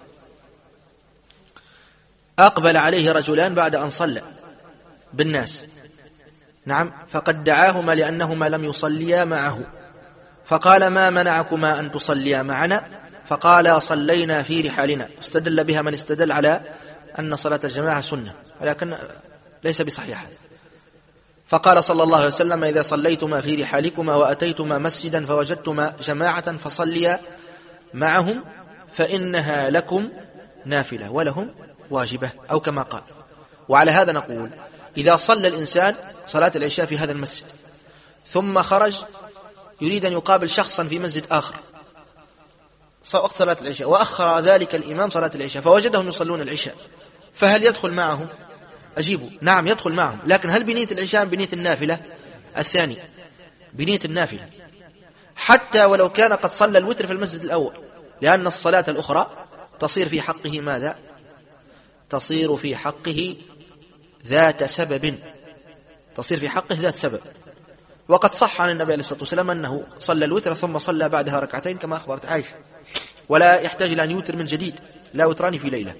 أقبل عليه رجلان بعد أن صلى بالناس، نعم، فقد دعاهما لأنهما لم يصليا معه، فقال: ما منعكما أن تصليا معنا؟ فقال صلينا في رحالنا، استدل بها من استدل على أن صلاة الجماعة سنة، ولكن ليس بصحيح. فقال صلى الله عليه وسلم إذا صليتما في رحالكما وأتيتما مسجدا فوجدتما جماعة فصليا معهم فإنها لكم نافلة ولهم واجبة، أو كما قال. وعلى هذا نقول إذا صلى الإنسان صلاة العشاء في هذا المسجد ثم خرج يريد أن يقابل شخصا في مسجد آخر وقت صلاة العشاء، وأخر ذلك الإمام صلاة العشاء فوجدهم يصلون العشاء، فهل يدخل معهم؟ أجيبوا نعم يدخل معهم، لكن هل بنية العشاء بنية النافلة؟ الثاني بنية النافلة، حتى ولو كان قد صلى الوتر في المسجد الأول، لأن الصلاة الأخرى تصير في حقه ماذا؟ تصير في حقه ذات سبب، تصير في حقه ذات سبب. وقد صح عن النبي عليه الصلاة والسلام أنه صلى الوتر ثم صلى بعدها ركعتين كما أخبرت عائشة، ولا يحتاج إلى أن يوتر من جديد، لا وتران في ليلة.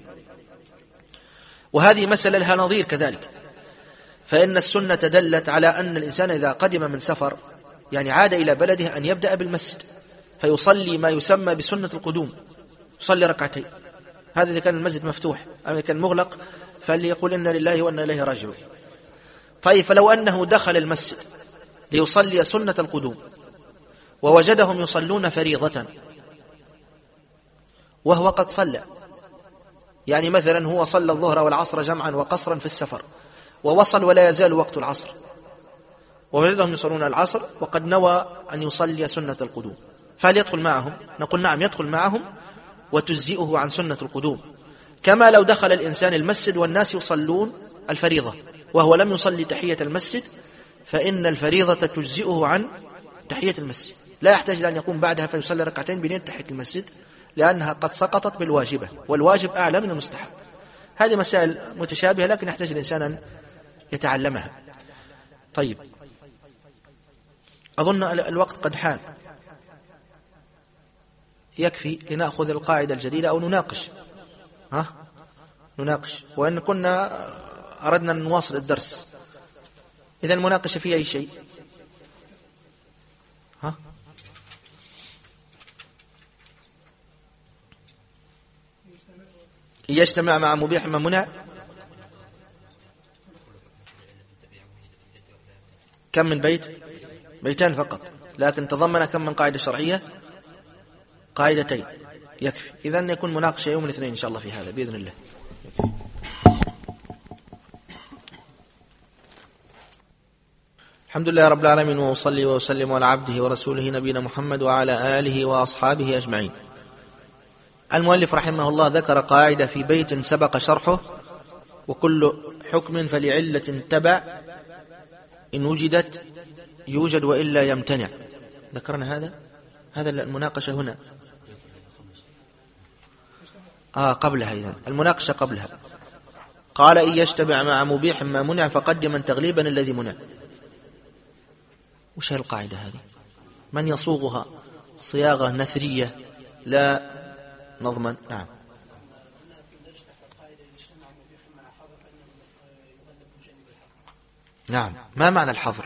وهذه مسألة لها نظير كذلك، فإن السنة دلت على أن الإنسان إذا قدم من سفر يعني عاد إلى بلده أن يبدأ بالمسجد فيصلي ما يسمى بسنة القدوم، يصلي ركعتين. هذا إذا كان المسجد مفتوح، أما إذا كان مغلق فليقول إنا لله وإنا إليه راجعون. طيب فلو أنه دخل المسجد ليصلي سنة القدوم ووجدهم يصلون فريضة وهو قد صلى، يعني مثلا هو صلى الظهر والعصر جمعا وقصرا في السفر ووصل ولا يزال وقت العصر، ووجدهم يصلون العصر وقد نوى أن يصلي سنة القدوم، فهل يدخل معهم؟ نقول نعم يدخل معهم وتجزئه عن سنة القدوم، كما لو دخل الإنسان المسجد والناس يصلون الفريضة وهو لم يصلي تحية المسجد، فإن الفريضة تجزئه عن تحية المسجد، لا يحتاج أن يقوم بعدها فيصلي ركعتين بنية تحية المسجد، لأنها قد سقطت بالواجبة، والواجب أعلى من المستحب. هذه مسائل متشابهة لكن يحتاج الإنسان أن يتعلمها. طيب أظن الوقت قد حان، يكفي لنأخذ القاعدة الجديدة أو نناقش نناقش، وإن كنا أردنا أن نواصل الدرس. إذا المناقشة في أي شيء؟ يجتمع مع مبيح ما منع. كم من بيت؟ بيتان فقط، لكن تضمن كم من قاعدة شرعية؟ قاعدتين يكفي. إذن يكون مناقشة يوم الاثنين إن شاء الله في هذا بإذن الله. الحمد لله رب العالمين، وأصلي وأسلم على عبده ورسوله نبينا محمد وعلى آله وأصحابه أجمعين. المؤلف رحمه الله ذكر قاعدة في بيت سبق شرحه: وكل حكم فلعلة تبع، إن وجدت يوجد وإلا يمتنع. ذكرنا هذا المناقشة هنا قبلها. إذن المناقشة قبلها قال: إن يجتمع مع مبيح ما منع فقدما تغليبا الذي منع. وش هي القاعدة هذه؟ من يصوغها صياغة نثرية لا نضمن؟ نعم. نعم، ما معنى الحظر؟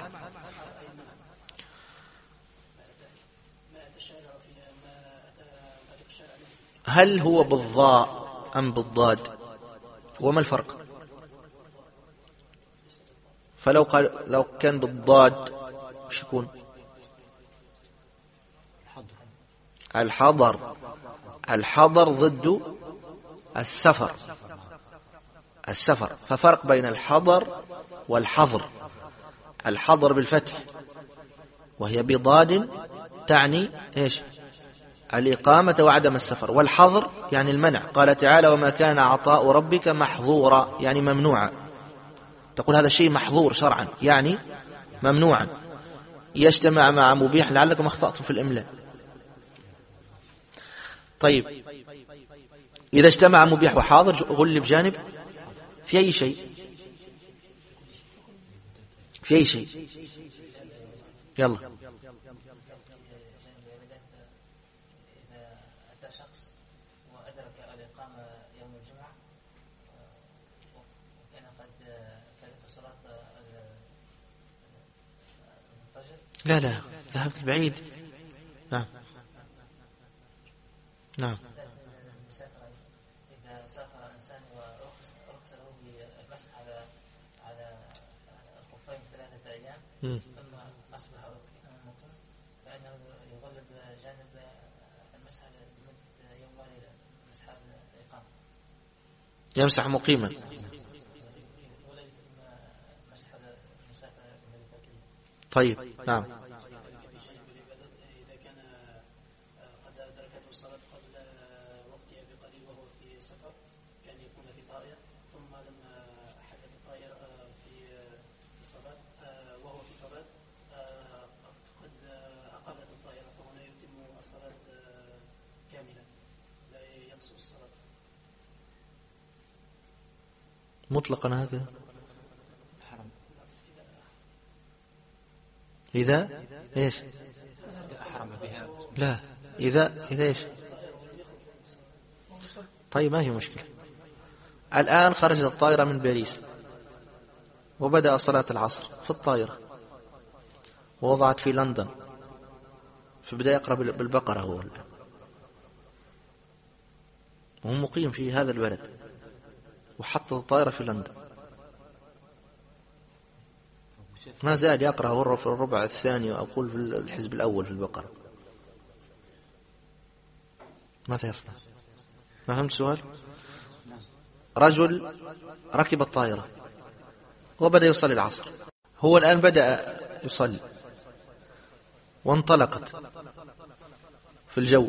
هل هو بالضاء أم بالضاد؟ وما الفرق؟ فلو قال لو كان بالضاد وش يكون؟ الحضر ضد السفر، ففرق بين الحضر والحظر. الحضر بالفتح وهي بضاد تعني إيش؟ الإقامة وعدم السفر، والحظر يعني المنع. قال تعالى: وما كان عطاء ربك محظورا، يعني ممنوعا. تقول هذا الشيء محظور شرعا يعني ممنوعا. يجتمع مع مبيح، لعلكم أخطأتم في الإملاء. طيب إذا اجتمع مبيح وحاضر غلب جانب في أي شيء؟ في أي شيء؟ يلا. لا ذهبت البعيد. نعم. نعم. إذا سافر إنسان ورخص له بالمسح على الخفين 3 أيام ثم أصبح مقيم، فإنه يغلب جانب المسح لمدة يوم وليلة، مسح الإقامة، يمسح مقيما. طيب نعم. إذا كان قد أدركته الصلاة قبل وقتها بقليل وهو في سفر، كان يكون في طائرة ثم لما حدث الطائرة في الصلاة وهو في صلاة قد أقلت الطائرة، فهنا يتم الصلاة كاملة لا يقصر الصلاة مطلقا هذا إذا إيش؟ لا إذا إيش؟ طيب ما هي مشكلة. الآن خرجت الطائرة من باريس وبدأ صلاة العصر في الطائرة ووضعت في لندن، فبدأ يقرأ بالبقرة هو الآن وهو مقيم في هذا البلد، وحط الطائرة في لندن، ما زال يقرأ في الربع الثاني وأقول في الحزب الأول في البقرة. ماذا يصنع؟ ما فهمت السؤال؟ رجل ركب الطائرة وبدأ يصلي العصر، هو الآن بدأ يصلي وانطلقت في الجو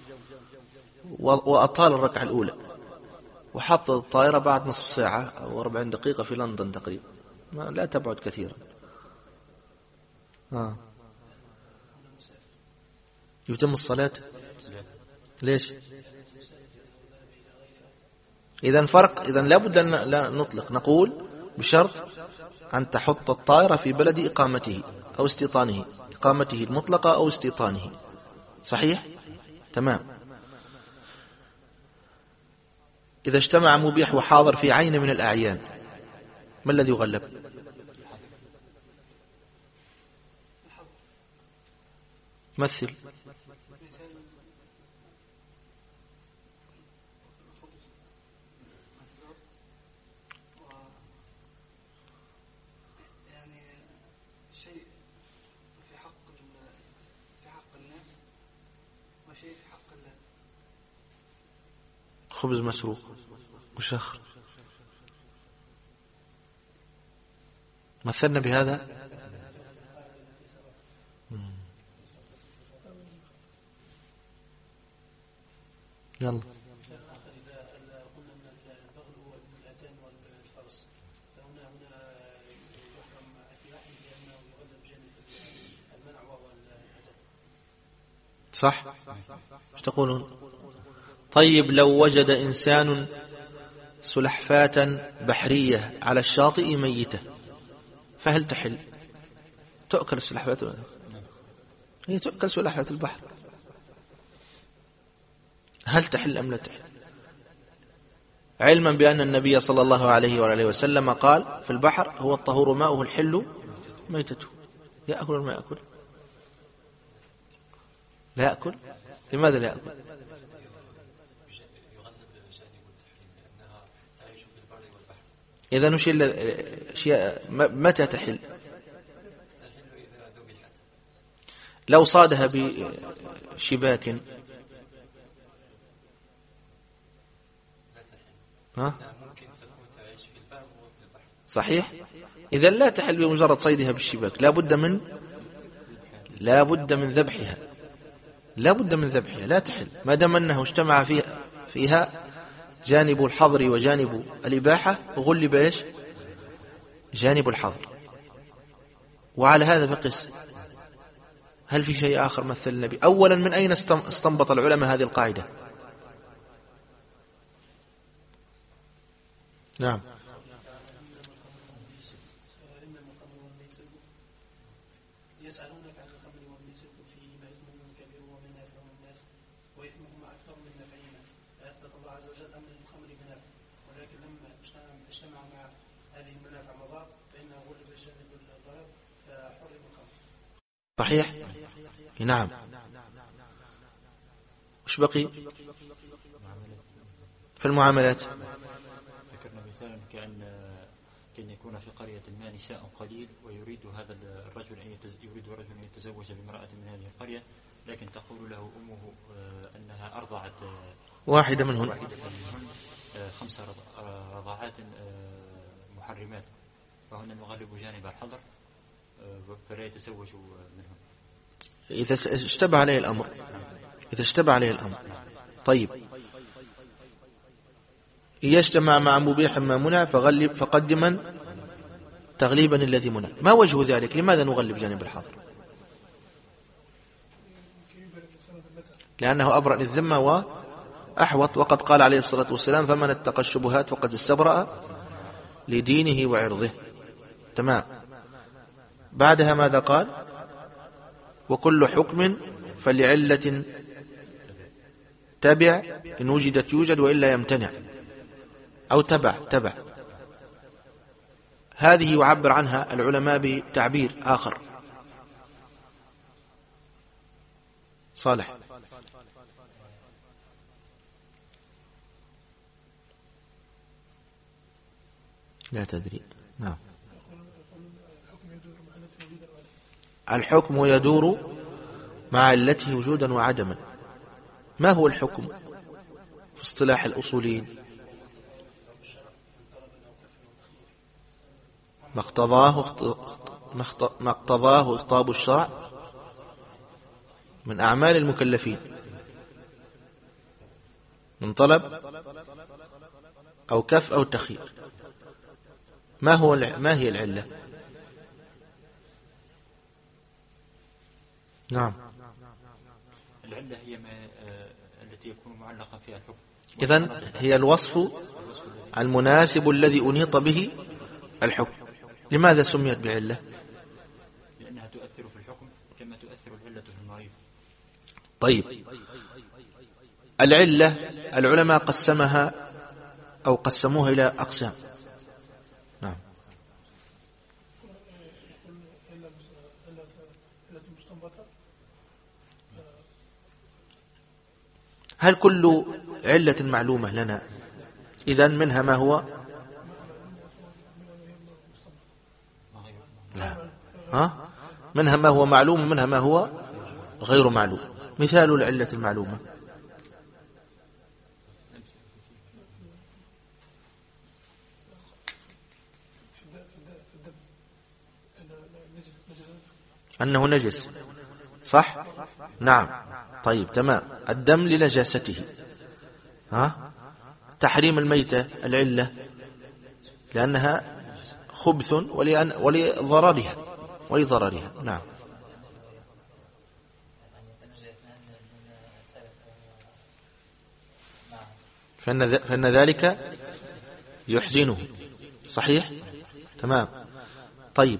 وأطال الركعة الأولى، وحط الطائرة بعد نصف ساعة أو 40 دقيقة في لندن تقريبا، لا تبعد كثيرا. يتم الصلاة. ليش؟ إذن فرق، إذن لابد أن لا نطلق، نقول بشرط أن تحط الطائرة في بلد إقامته أو استيطانه، إقامته المطلقة أو استيطانه. صحيح؟ تمام. إذا اجتمع مبيح وحاضر في عين من الأعيان، ما الذي يغلب؟ مثل. يعني شيء في حق الناس وشيء في حق الله. خبز مسروق وشخر، مثلنا بهذا. يلا. إذا قلنا من البغل والأتان والفرس، فهنا يحرم أكل لأنه يغلب جانب المنع وهو الأدب. صح؟ ايش تقولون؟ طيب لو وجد إنسان سلحفاة بحرية على الشاطئ ميتة، فهل تحل؟ تؤكل السلحفاة؟ هي تؤكل سلحفاة البحر، هل تحل أم لا تحل؟ علما بأن النبي صلى الله عليه وآله وسلم قال في البحر هو الطهور ماؤه الحل ميتته. يأكل ولا ما يأكل؟ لا يأكل. لماذا لا يأكل؟ إذا وش متى تحل؟ لو صادها بشباك صحيح. إذا لا تحل بمجرد صيدها بالشباك، لا بد من ذبحها، لا تحل ما دام أنه اجتمع فيها جانب الحظر وجانب الإباحة، غلب إيش؟ جانب الحظر. وعلى هذا فقس. هل في شيء آخر مثل النبي؟ أولا من أين استنبط العلماء هذه القاعدة؟ نعم. يسألونك عن الخمر والميسر فيهما إثم كبير ومنافع للناس وإثمهما أكثر من نفعهما، فأثبت الله عز وجل أمر الخمر منافع، ولكن لما اجتمع مع هذه المنافع مضار فإنه غلب جانب الضرر فحرم الخمر. صحيح. نعم. وش بقي في المعاملات؟ ذكرنا مثالا كأن يكون في قرية ما نساء قليل ويريد هذا الرجل أن يتزوج بامرأة من هذه القرية، لكن تقول له أمه أنها أرضعت واحدة منهن 5 رضاعات محرمات، فهن نغلب جانب الحظر فلا يتزوج منهم إذا اشتبه عليه الأمر. طيب، يجتمع مع مبيح ما منع فقدما تغليبا الذي منع. ما وجه ذلك؟ لماذا نغلب جانب الحظر؟ لأنه أبرأ للذمة وأحوط، وقد قال عليه الصلاة والسلام: فمن اتقى الشبهات فقد استبرأ لدينه وعرضه. تمام. بعدها ماذا قال؟ وكل حكم فلعلة تبع، إن وجدت يوجد وإلا يمتنع، أو تبع. هذه يعبر عنها العلماء بتعبير آخر. صالح. لا تدري. نعم. الحكم يدور مع علته وجودا وعدما. ما هو الحكم في اصطلاح الأصوليين؟ ما اقتضاه خطاب الشرع من أعمال المكلفين من طلب أو كف أو تخيير. ما هي العلة؟ نعم. العلة هي التي يكون معلقا فيها الحكم. إذن هي الوصف المناسب الذي أنيط به الحكم. لماذا سميت بعلة؟ لأنها تؤثر في الحكم كما تؤثر العلة في المريض. طيب، العلة العلماء قسموها إلى أقسام. نعم. هل كل علة معلومة لنا؟ إذن منها ما هو منها ما هو معلوم ومنها ما هو غير معلوم. مثال العلة المعلومة: أنه نجس، صح؟ نعم. طيب، تمام. الدم لنجاسته. تحريم الميتة العلة لأنها خبث ولضررها. نعم. فإن ذلك يحزنه. صحيح. تمام. طيب،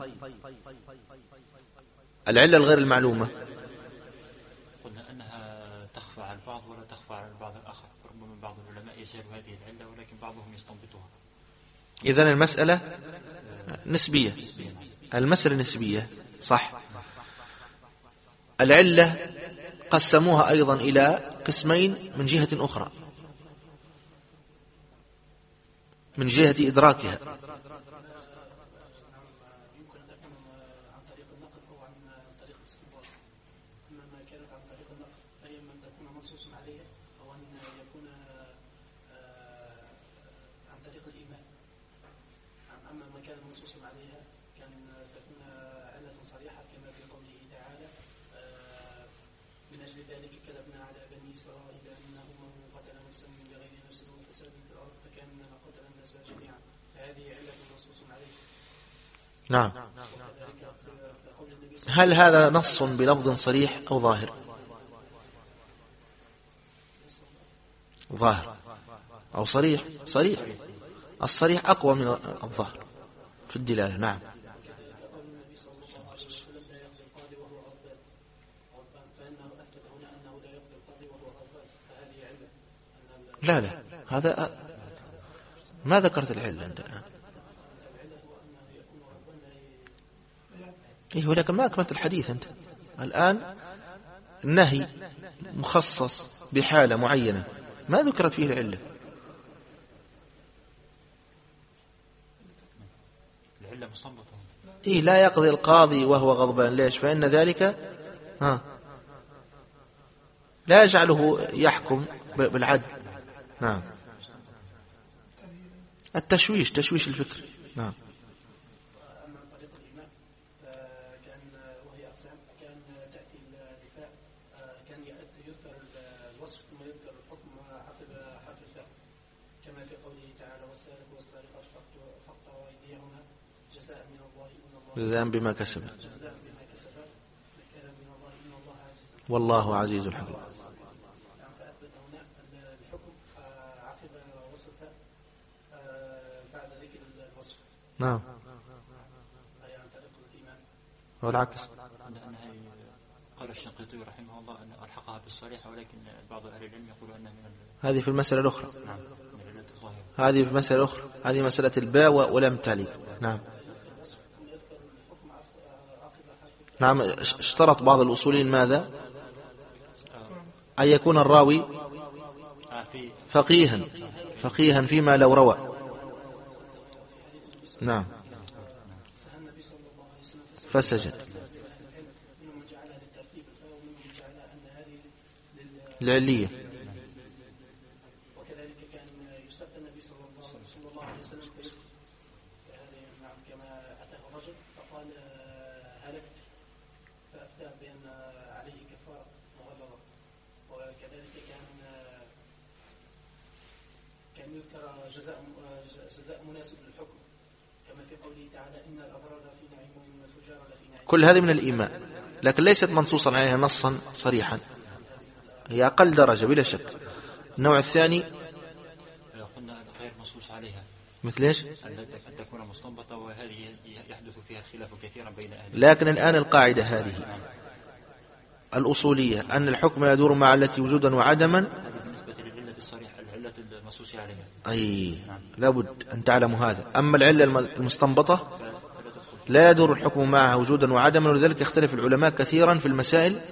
العلة الغير المعلومة قلنا أنها تخفى على البعض ولا تخفى على البعض الآخر. ربما بعض العلماء يجهل هذه العلة ولكن بعضهم يستنبطها. إذن المسألة نسبية. المسألة نسبية، صح. العلة قسموها أيضا إلى قسمين من جهة أخرى، من جهة إدراكها. يمكن أن تكون عن طريق النقل أو عن طريق الاستنباط. أما ما كانت عن طريق النقل فهي من تكون منصوص عليها، أو أن يكون عن طريق الإيمان. أما ما كان منصوصا عليها كان تكون علة صريحة كما في قوله تعالى: من أجل ذلك كتبنا على بني إسرائيل أنه من قتل نفسا بغير نفس أو فساد في الأرض فكأنما قتل الناس جميعا، فهذه علة منصوص عليها. نعم. هل هذا نص بلفظ صريح أو ظاهر؟ ظاهر أو صريح؟ صريح. الصريح أقوى من الظاهر في الدلالة. نعم. لا، هذا ما ذكرت العلة أنت الآن. ولكن ما أكملت الحديث أنت الآن. نهي مخصص بحالة معينة ما ذكرت فيه العلة. العلة مستنبطة. إيه لا يقضي القاضي وهو غضبان. ليش؟ فإن ذلك لا يجعله يحكم بالعدل. نعم. التشويش، تشويش الفكر. نعم. أما طريق الإمام كان وهي أقسام، كان تأتي الدفاع، كان يذكر الوصف ثم يذكر الحكم عقب حرف الفاء، كما في قوله تعالى والسارق والسارقة فاقطعوا أيديهما جزاء من الله إن الله جزاء بما كسب والله عزيز حكيم. فأثبت هنا الحكم عقب وصف الفاء بعد ذكر الوصف. نعم. أي عن طريق الإمام. والعكس. قال الشنقيطي رحمه الله أن ألحقها بالصريح، ولكن بعض أهل العلم يقولون أنها من هذه في المسألة الأخرى. نعم من العلة الظاهرة. هذه في المسألة الأخرى، هذه مسألة الباء ولم تلي. نعم. نعم. اشترط بعض الأصوليين ماذا؟ أن يكون الراوي فقيها فيما لو روى. نعم. فسجد العلية. وكذلك كان يستفتى النبي صلى الله عليه وسلم كما أتاه رجل فقال هلكت، فأفتى بأن عليه كفارة مغلظة. وكذلك كان يذكر جزاء مناسب للحكم، كما في قوله تعالى إن الأبرار لفي نعيم وإن الفجار لفي نعيم. كل هذه من الإيمان، لكن ليست منصوصا عليها نصا صريحا، هي أقل درجة بلا شك. النوع الثاني قلنا غير منصوص عليها، مثل إيش؟ أن تكون مستنبطة، وهذه يحدث فيها الخلاف كثيرا بين أهل. لكن الآن القاعدة هذه الأصولية أن الحكم يدور مع التي وجودا وعدما. بالنسبة للعلة الصريحة، العلة المنصوص عليها. أي لابد أن تعلموا هذا. أما العلة المستنبطة لا يدور الحكم معها وجودا وعدما، ولذلك يختلف العلماء كثيرا في المسائل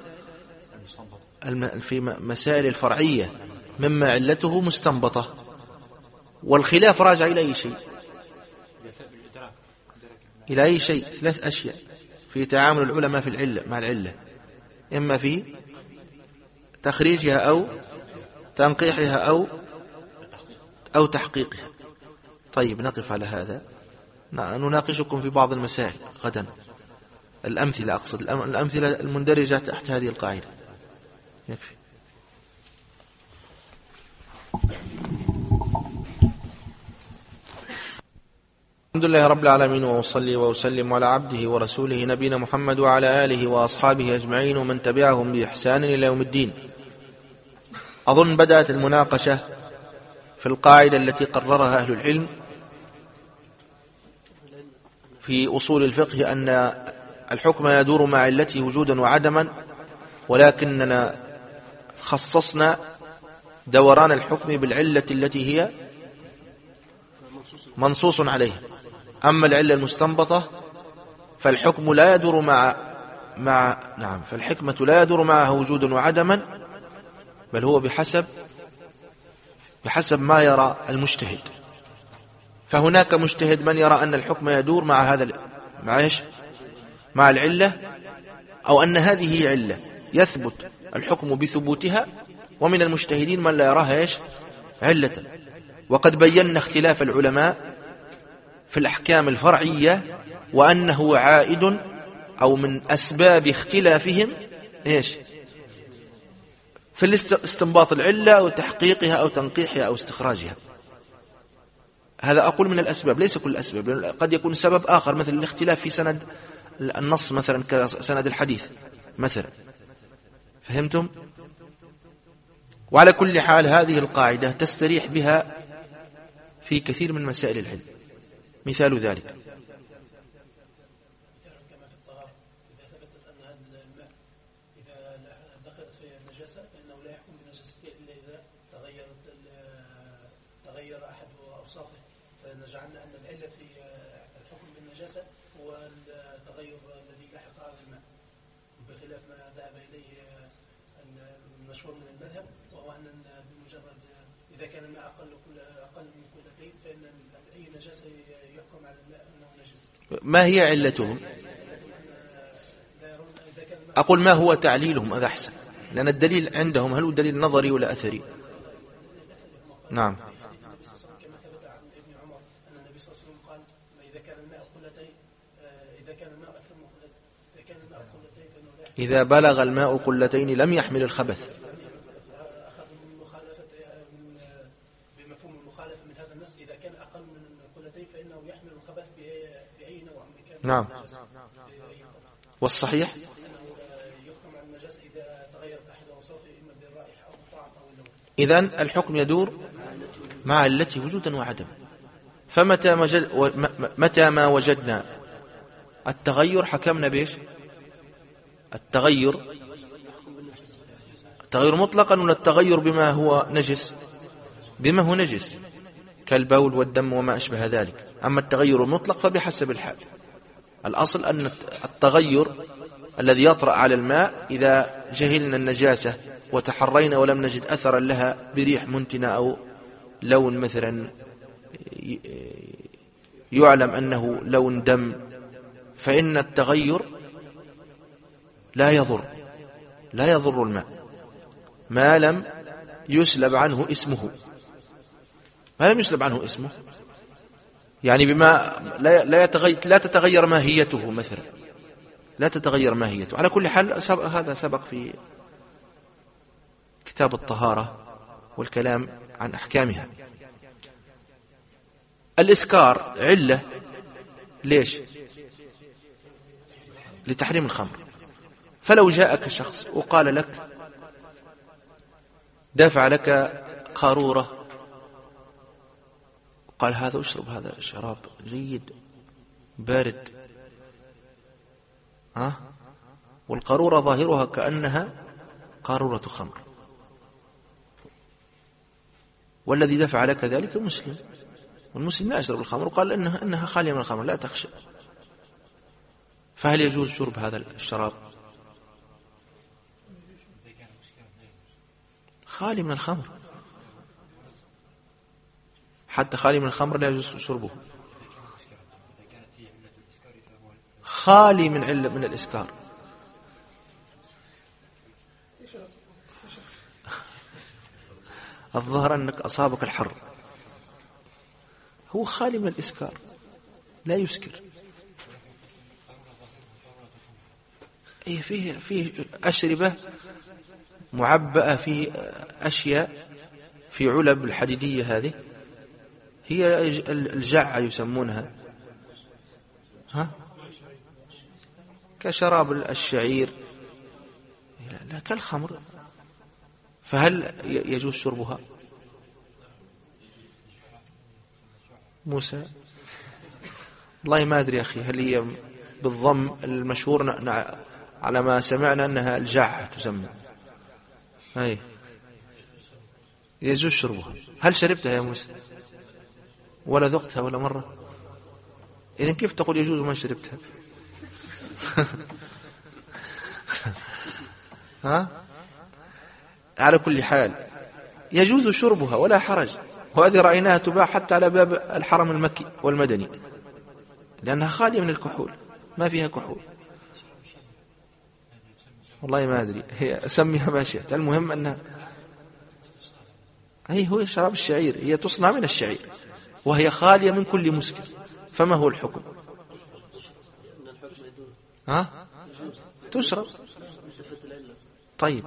في مسائل الفرعية مما علته مستنبطة، والخلاف راجع إلى أي شيء؟ إلى أي شيء؟ 3 أشياء في تعامل العلماء في العلة مع العلة، إما في تخريجها أو تنقيحها أو تحقيقها. طيب نقف على هذا، نناقشكم في بعض المسائل غدا. الأمثلة أقصد الأمثلة المندرجة تحت هذه القاعدة. يكفي. الحمد لله رب العالمين، وأصلي وأسلم على عبده ورسوله نبينا محمد وعلى آله وأصحابه أجمعين ومن تبعهم بإحسان إلى يوم الدين. أظن بدأت المناقشة في القاعدة التي قررها أهل العلم في أصول الفقه أن الحكم يدور مع علته وجودا وعدما، ولكننا خصصنا دوران الحكم بالعلة التي هي منصوص عليها. أما العلة المستنبطة فالحكم لا يدور مع فالحكمة لا يدور معها وجودا وعدما، بل هو بحسب ما يرى المجتهد. فهناك مجتهد من يرى أن الحكم يدور مع العلة، أو أن هذه هي علة يثبت الحكم بثبوتها، ومن المجتهدين من لا يراها علة. وقد بينا اختلاف العلماء في الأحكام الفرعية، وأنه عائد أو من أسباب اختلافهم في الاستنباط العلة أو تحقيقها أو تنقيحها أو استخراجها. هذا أقول من الأسباب، ليس كل الأسباب، قد يكون سبب آخر مثل الاختلاف في سند النص مثلا كسند الحديث مثلا. فهمتم؟ وعلى كل حال هذه القاعدة تستريح بها في كثير من مسائل العلم. مثال ذلك كما في الطهارة، إذا ثبتت أن هذا الماء إذا دخلت في النجاسة فإنه لا يحكم بنجاسته إلا إذا تغير أحد أوصافه، فنجعلنا أن العلة في الحكم بالنجاسة هو التغير الذي لحق على الماء، بخلاف ما ذهب إليه المشهور من المذهب، وهو أن بمجرد إذا كان الماء أقل من قلتين فإن أي نجاسة يحكم على الماء أنه نجس. ما هي علتهم؟ أقول ما هو تعليلهم، هذا أحسن، لأن الدليل عندهم هل هو دليل نظري ولا أثري؟ نعم. كما ثبت عن ابن عمر أن النبي صلى الله عليه وسلم قال إذا كان الماء قلتين أكثر من قلتين، إذا كان الماء قلتين فإنه لا يحمل. إذا بلغ الماء قلتين لم يحمل الخبث. أخذ من مخالفة بمفهوم المخالفة من هذا النص، إذا كان أقل من قلتين فإنه يحمل الخبث بأي نوع من كان. نعم. والصحيح إذن الحكم يدور مع علته وجودا وعدم. فمتى ما وجدنا التغير حكمنا بإيش؟ التغير مطلقا ولا التغير بما هو نجس؟ بما هو نجس كالبول والدم وما أشبه ذلك. أما التغير المطلق فبحسب الحال. الأصل أن التغير الذي يطرأ على الماء إذا جهلنا النجاسة وتحرينا ولم نجد أثرا لها بريح منتنة أو لون مثلا يعلم أنه لون دم، فإن التغير لا يضر الماء ما لم يسلب عنه اسمه. يعني بما لا تتغير ماهيته مثلا، لا تتغير ماهيته. على كل حال هذا سبق في كتاب الطهارة والكلام عن أحكامها. الإسكار علة ليش؟ لتحريم الخمر. فلو جاءك شخص وقال لك دفع لك قارورة قال هذا اشرب، هذا الشراب جيد بارد، والقارورة ظاهرها كأنها قارورة خمر، والذي دفع لك ذلك مسلم، والمسلم لا يشرب الخمر، وقال إنها خالية من الخمر لا تخشى، فهل يجوز شرب هذا الشراب؟ خالي من الخمر، حتى خالي من الخمر لا يجوز شربه. خالي من الإسكار. الظاهر أنك أصابك الحر. هو خالي من الإسكار لا يسكر. فيه أشربة معبأة في أشياء في علب الحديدية، هذه هي الجعة يسمونها، كشراب الشعير، لا كالخمر. فهل يجوز شربها؟ موسى والله ما أدري أخي، هل هي بالضم المشهور على ما سمعنا أنها الجعة تسمى، أي يجوز شربها. هل شربتها يا موسى ولا ذقتها ولا مرة؟ إذن كيف تقول يجوز وما شربتها؟ على كل حال يجوز شربها ولا حرج، وهذه رأيناها تباع حتى على باب الحرم المكي والمدني، لأنها خالية من الكحول، ما فيها كحول. والله ما أدري، هي سميها ما شئت، المهم أنها هو شراب الشعير، هي تصنع من الشعير وهي خالية من كل مسكر. فما هو الحكم؟ تشرب. طيب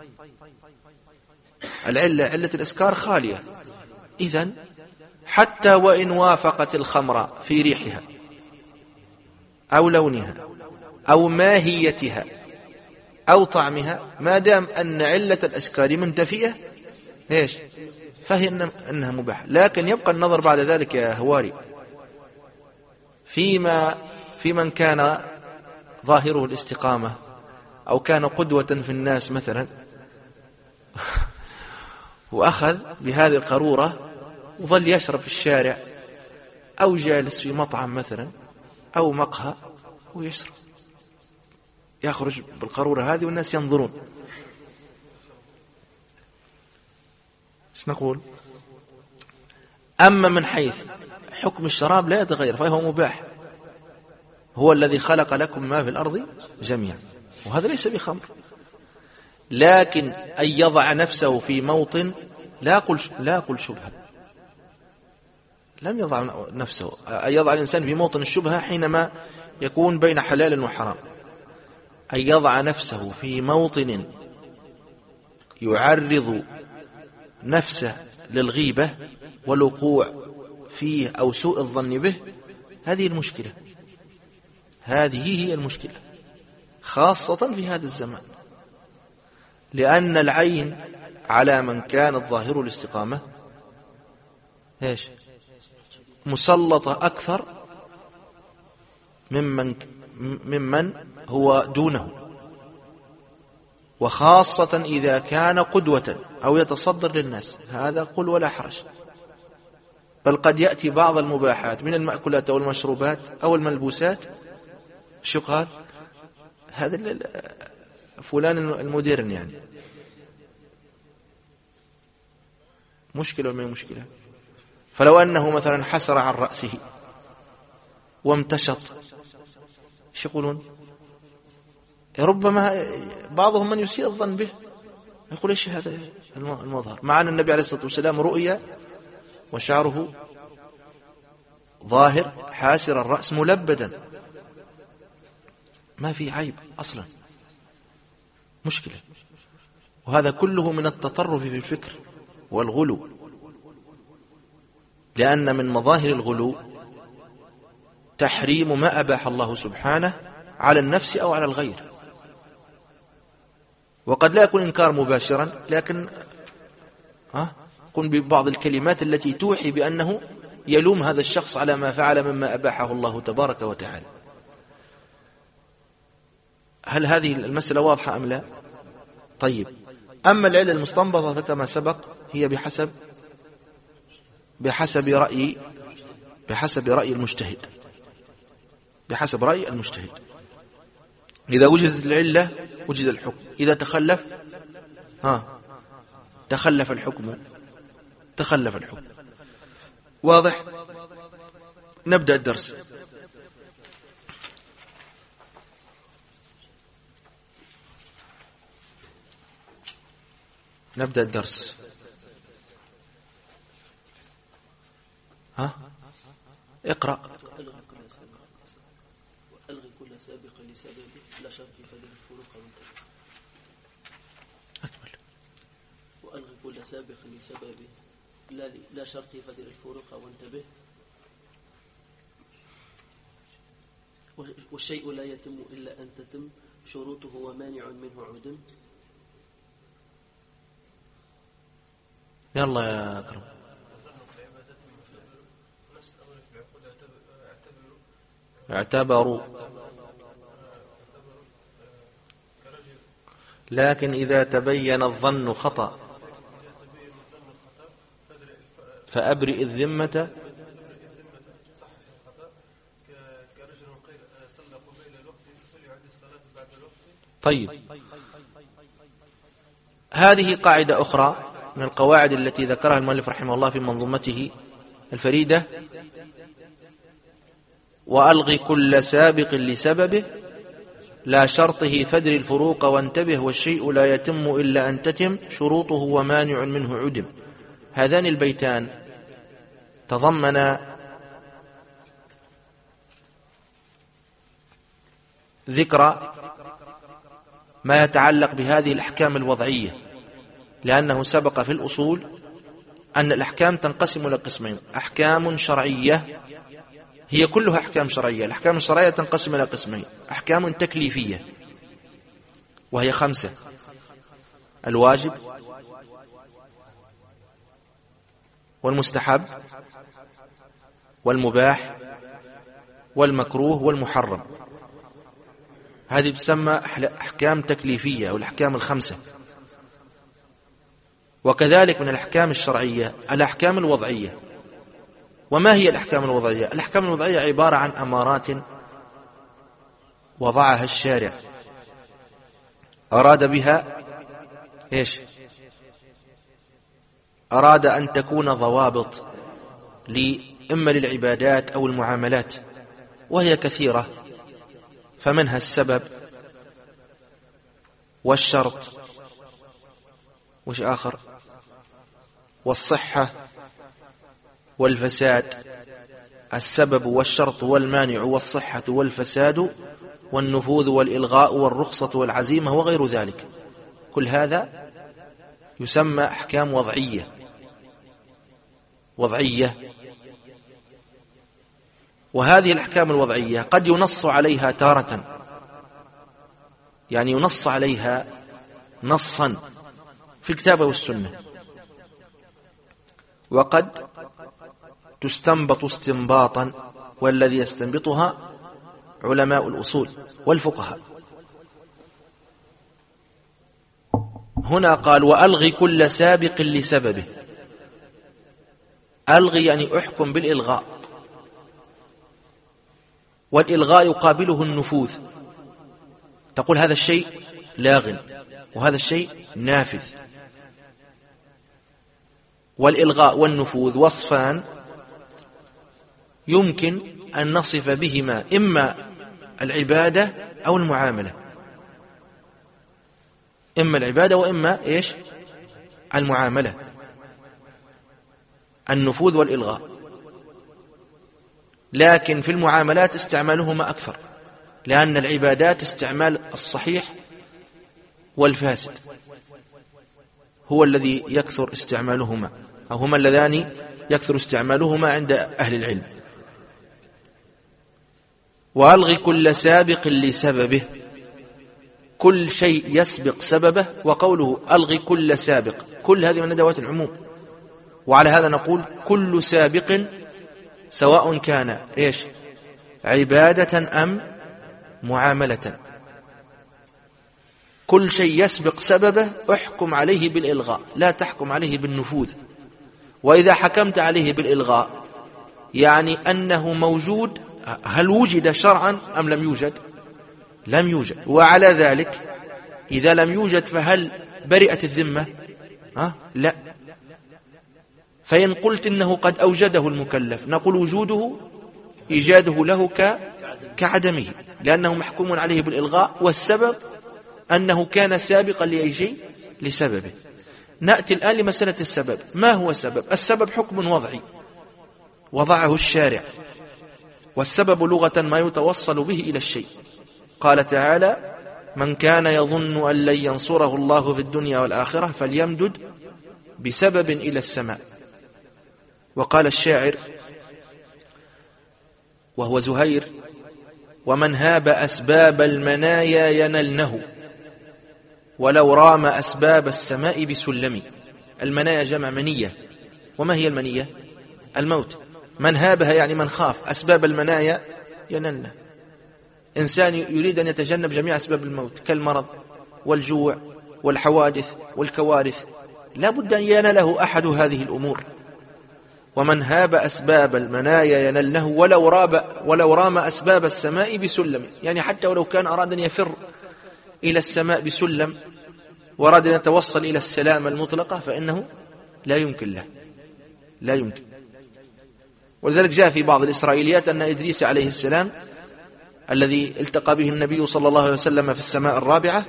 علة الإسكار خالية، إذن حتى وإن وافقت الخمر في ريحها أو لونها أو ماهيتها أو طعمها، ما دام أن علة الإسكار منتفية فهي أنها مباح. لكن يبقى النظر بعد ذلك يا هواري في من كان ظاهره الاستقامة أو كان قدوة في الناس مثلا وأخذ بهذه القارورة وظل يشرب في الشارع أو جالس في مطعم مثلا أو مقهى ويشرب، يخرج بالقارورة هذه والناس ينظرون، ايش نقول؟ أما من حيث حكم الشراب لا يتغير فهو مباح، هو الذي خلق لكم ما في الأرض جميعا، وهذا ليس بخمر. لكن أن يضع نفسه في موطن لا أقول شبهة، لم يضع نفسه، أن يضع الإنسان في موطن الشبهة حينما يكون بين حلال وحرام، أن يضع نفسه في موطن يعرض نفسه للغيبة والوقوع فيه أو سوء الظن به، هذه المشكلة، هذه هي المشكلة، خاصة في هذا الزمان، لأن العين على من كان الظاهر الاستقامة إيش؟ مسلطة أكثر ممن هو دونه، وخاصة إذا كان قدوة أو يتصدر للناس، هذا قل ولا حرج. بل قد يأتي بعض المباحات من المأكولات أو المشروبات أو الملبوسات، شو قال هذا فلان المودرن، يعني مشكلة وما مشكلة. فلو أنه مثلا حسر عن رأسه وامتشط، ايش يقولون؟ ربما بعضهم من يسيء الظن به، يقول ايش هذا المظهر، مع أن النبي عليه الصلاة والسلام رؤيا وشعره ظاهر حاسر الرأس ملبدا، ما في عيب أصلا، مشكلة. وهذا كله من التطرف في الفكر والغلو، لأن من مظاهر الغلو تحريم ما أباح الله سبحانه على النفس أو على الغير. وقد لا يكون إنكار مباشرا، لكن يكون ببعض الكلمات التي توحي بأنه يلوم هذا الشخص على ما فعل مما أباحه الله تبارك وتعالى. هل هذه المسألة واضحة أم لا؟ طيب، أما العلة المستنبطة فكما سبق هي بحسب رأي المجتهد، بحسب رأي المجتهد. إذا وجدت العلة وجد الحكم، إذا تخلف الحكم. واضح؟ نبدأ الدرس. اقرأ. وألغي كل سابق لسببه لا شرط فدر الفروق وانتبه. أكمل. وألغي كل سابق لسببه لا شرط فدر الفروق وانتبه. والشيء لا يتم إلا أن تتم شروطه ومانع منه عدم. يلا يا أكرم. اعتبروا، لكن إذا تبين الظن خطأ فأبرئ الذمة. طيب، هذه قاعدة أخرى من القواعد التي ذكرها المؤلف رحمه الله في منظومته الفريدة. وألغي كل سابق لسببه لا شرطه فدر الفروق وانتبه، والشيء لا يتم إلا أن تتم شروطه ومانع منه عدم. هذان البيتان تضمن ذكر ما يتعلق بهذه الأحكام الوضعية، لأنه سبق في الأصول أن الأحكام تنقسم إلى قسمين: أحكام شرعية هي كلها أحكام شرعية. الأحكام الشرعية تنقسم إلى قسمين: أحكام تكليفية وهي 5: الواجب والمستحب والمباح والمكروه والمحرم. هذه تسمى أحكام تكليفية أو الأحكام 5. وكذلك من الأحكام الشرعية الأحكام الوضعية. وما هي الأحكام الوضعية؟ الأحكام الوضعية عبارة عن أمارات وضعها الشارع، أراد بها إيش؟ أراد أن تكون ضوابط إما للعبادات أو المعاملات، وهي كثيرة، فمنها السبب والشرط، وش آخر، والصحة والفساد. السبب والشرط والمانع والصحة والفساد والنفوذ والإلغاء والرخصة والعزيمة وغير ذلك، كل هذا يسمى أحكام وضعية. وهذه الأحكام الوضعية قد ينص عليها تارة، يعني ينص عليها نصا في الكتاب والسنة، وقد تستنبط استنباطا، والذي يستنبطها علماء الأصول والفقهاء. هنا قال وألغي كل سابق لسببه. ألغي يعني أحكم بالإلغاء، والإلغاء يقابله النفوذ، تقول هذا الشيء لاغ وهذا الشيء نافذ. والإلغاء والنفوذ وصفان يمكن أن نصف بهما إما العبادة أو المعاملة، إما العبادة وإما إيش المعاملة، النفوذ والإلغاء. لكن في المعاملات استعمالهما أكثر، لأن العبادات استعمال الصحيح والفاسد هو الذي يكثر استعمالهما، أو هما اللذان يكثر استعمالهما عند أهل العلم. وألغي كل سابق لسببه، كل شيء يسبق سببه. وقوله ألغي كل سابق، كل هذه من أدوات العموم، وعلى هذا نقول كل سابق سواء كان إيش عبادة أم معاملة، كل شيء يسبق سببه احكم عليه بالإلغاء، لا تحكم عليه بالنفوذ. وإذا حكمت عليه بالإلغاء يعني أنه موجود، هل وجد شرعا أم لم يوجد؟ لم يوجد. وعلى ذلك إذا لم يوجد فهل برئت الذمة؟ لا. فإن قلت إنه قد أوجده المكلف نقول وجوده إيجاده له كعدمه، لأنه محكوم عليه بالإلغاء، والسبب أنه كان سابقا لأي شيء لسببه. نأتي الآن لمسألة السبب. ما هو السبب؟ السبب حكم وضعي وضعه الشارع، والسبب لغة ما يتوصل به إلى الشيء. قال تعالى من كان يظن أن لن ينصره الله في الدنيا والآخرة فليمدد بسبب إلى السماء. وقال الشاعر وهو زهير ومن هاب أسباب المنايا ينلنه ولو رام أسباب السماء بسلم. المنايا جمع منية، وما هي المنية؟ الموت. من هابها يعني من خاف، أسباب المنايا ينلنه. إنسان يريد أن يتجنب جميع أسباب الموت كالمرض والجوع والحوادث والكوارث، لا بد أن ينله أحد هذه الأمور. ومن هاب أسباب المنايا ينلنه ولو رام أسباب السماء بسلم، يعني حتى ولو كان أراد أن يفر إلى السماء بسلم وأراد أن يتوصل إلى السلامة المطلقة فإنه لا يمكن له، لا يمكن. ولذلك جاء في بعض الإسرائيليات أن إدريس عليه السلام الذي التقى به النبي صلى الله عليه وسلم في السماء الرابعة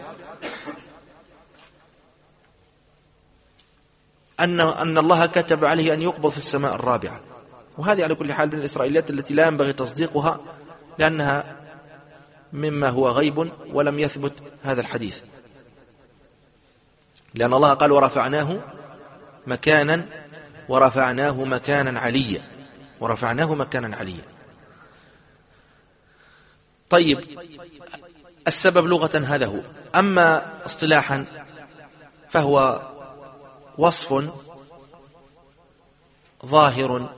أن الله كتب عليه أن يقبض في السماء الرابعة. وهذه على كل حال من الإسرائيليات التي لا ينبغي تصديقها، لأنها مما هو غيب ولم يثبت هذا الحديث، لأن الله قال ورفعناه مكانا عليا. طيب، السبب لغة هذا هو. أما اصطلاحا فهو وصف ظاهر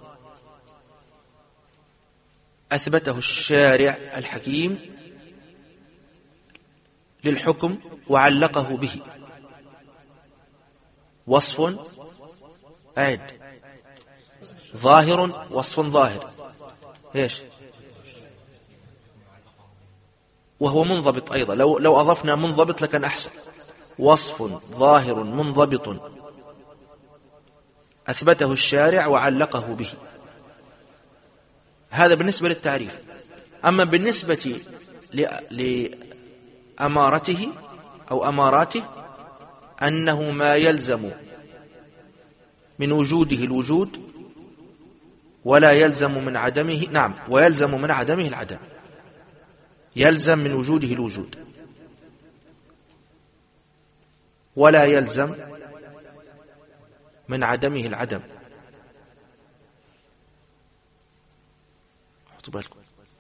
أثبته الشارع الحكيم للحكم وعلقه به. وصف ظاهر، وصف ظاهر إيش؟ وهو منضبط أيضا، لو أضفنا منضبط لكان أحسن. وصف ظاهر منضبط أثبته الشارع وعلقه به. هذا بالنسبة للتعريف. أما بالنسبة لأمارته أو أماراته أنه ما يلزم من وجوده الوجود ولا يلزم من عدمه، نعم، ويلزم من عدمه العدم. يلزم من وجوده الوجود ولا يلزم من عدمه العدم. حطوا بالكم،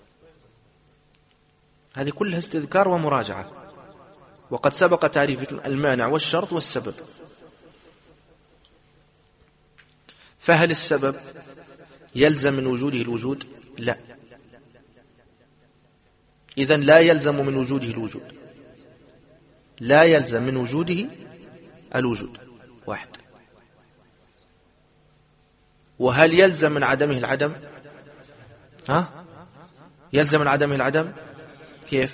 هذه كلها استذكار ومراجعة، وقد سبق تعريف المانع والشرط والسبب. فهل السبب يلزم من وجوده الوجود؟ لا، إذن لا يلزم من وجوده الوجود، لا يلزم من وجوده الوجود، واحد. وهل يلزم من عدمه العدم؟ يلزم من عدمه العدم كيف؟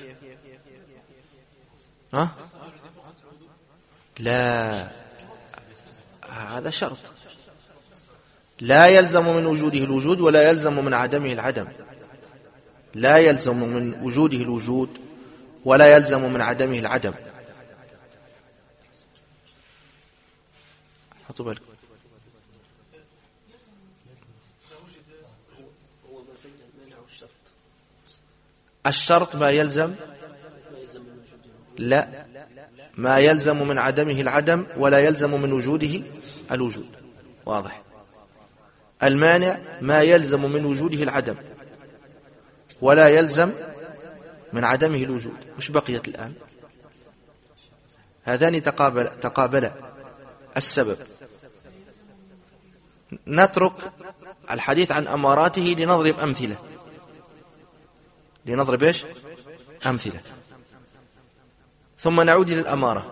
لا، هذا شرط. لا يلزم من وجوده الوجود ولا يلزم من عدمه العدم. لا يلزم من وجوده الوجود ولا يلزم من عدمه العدم. حطوا بالكم. الشرط ما يلزم، لا، ما يلزم من عدمه العدم ولا يلزم من وجوده الوجود، واضح. المانع ما يلزم من وجوده العدم ولا يلزم من عدمه الوجود. وش بقيت الآن؟ هذان تقابلا السبب. نترك الحديث عن أماراته لنضرب أمثلة. لنضرب إيش؟ أمثلة، ثم نعود إلى الأمارة.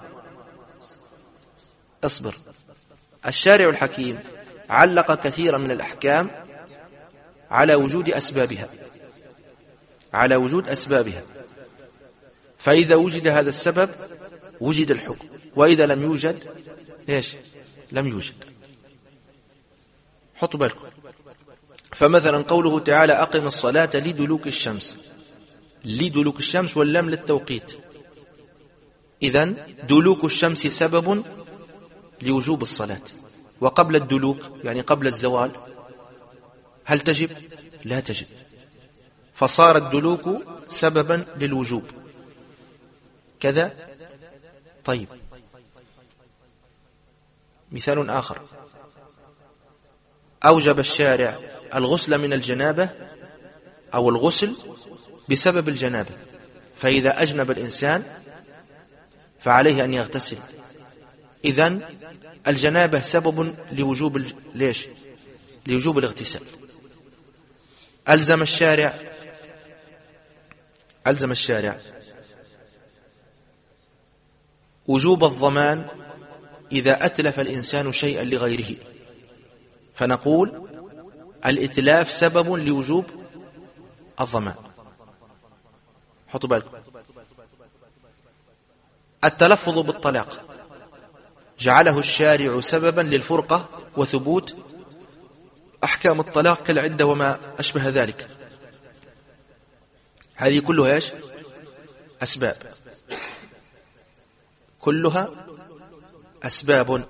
اصبر. الشارع الحكيم علق كثيرا من الأحكام على وجود أسبابها، على وجود أسبابها. فإذا وجد هذا السبب وجد الحكم، وإذا لم يوجد إيش؟ لم يوجد. حطوا بالكم. فمثلا قوله تعالى أقم الصلاة لدلوك الشمس، لدلوك الشمس واللام للتوقيت. إذن دلوك الشمس سبب لوجوب الصلاة، وقبل الدلوك يعني قبل الزوال هل تجب؟ لا تجب. فصار الدلوك سببا للوجوب كذا. طيب، مثال آخر: أوجب الشارع الغسل من الجنابة أو الغسل بسبب الجنابة، فإذا أجنب الإنسان فعليه أن يغتسل. إذن الجنابة سبب لوجوب ليش؟ لوجوب الاغتسال. ألزم الشارع وجوب الضمان إذا أتلف الإنسان شيئا لغيره، فنقول الإتلاف سبب لوجوب الضمان. حطوا بالكم. التلفظ بالطلاق جعله الشارع سببا للفرقة وثبوت أحكام الطلاق كالعدة وما أشبه ذلك. هذه كلها إيش؟ أسباب، كلها أسباب.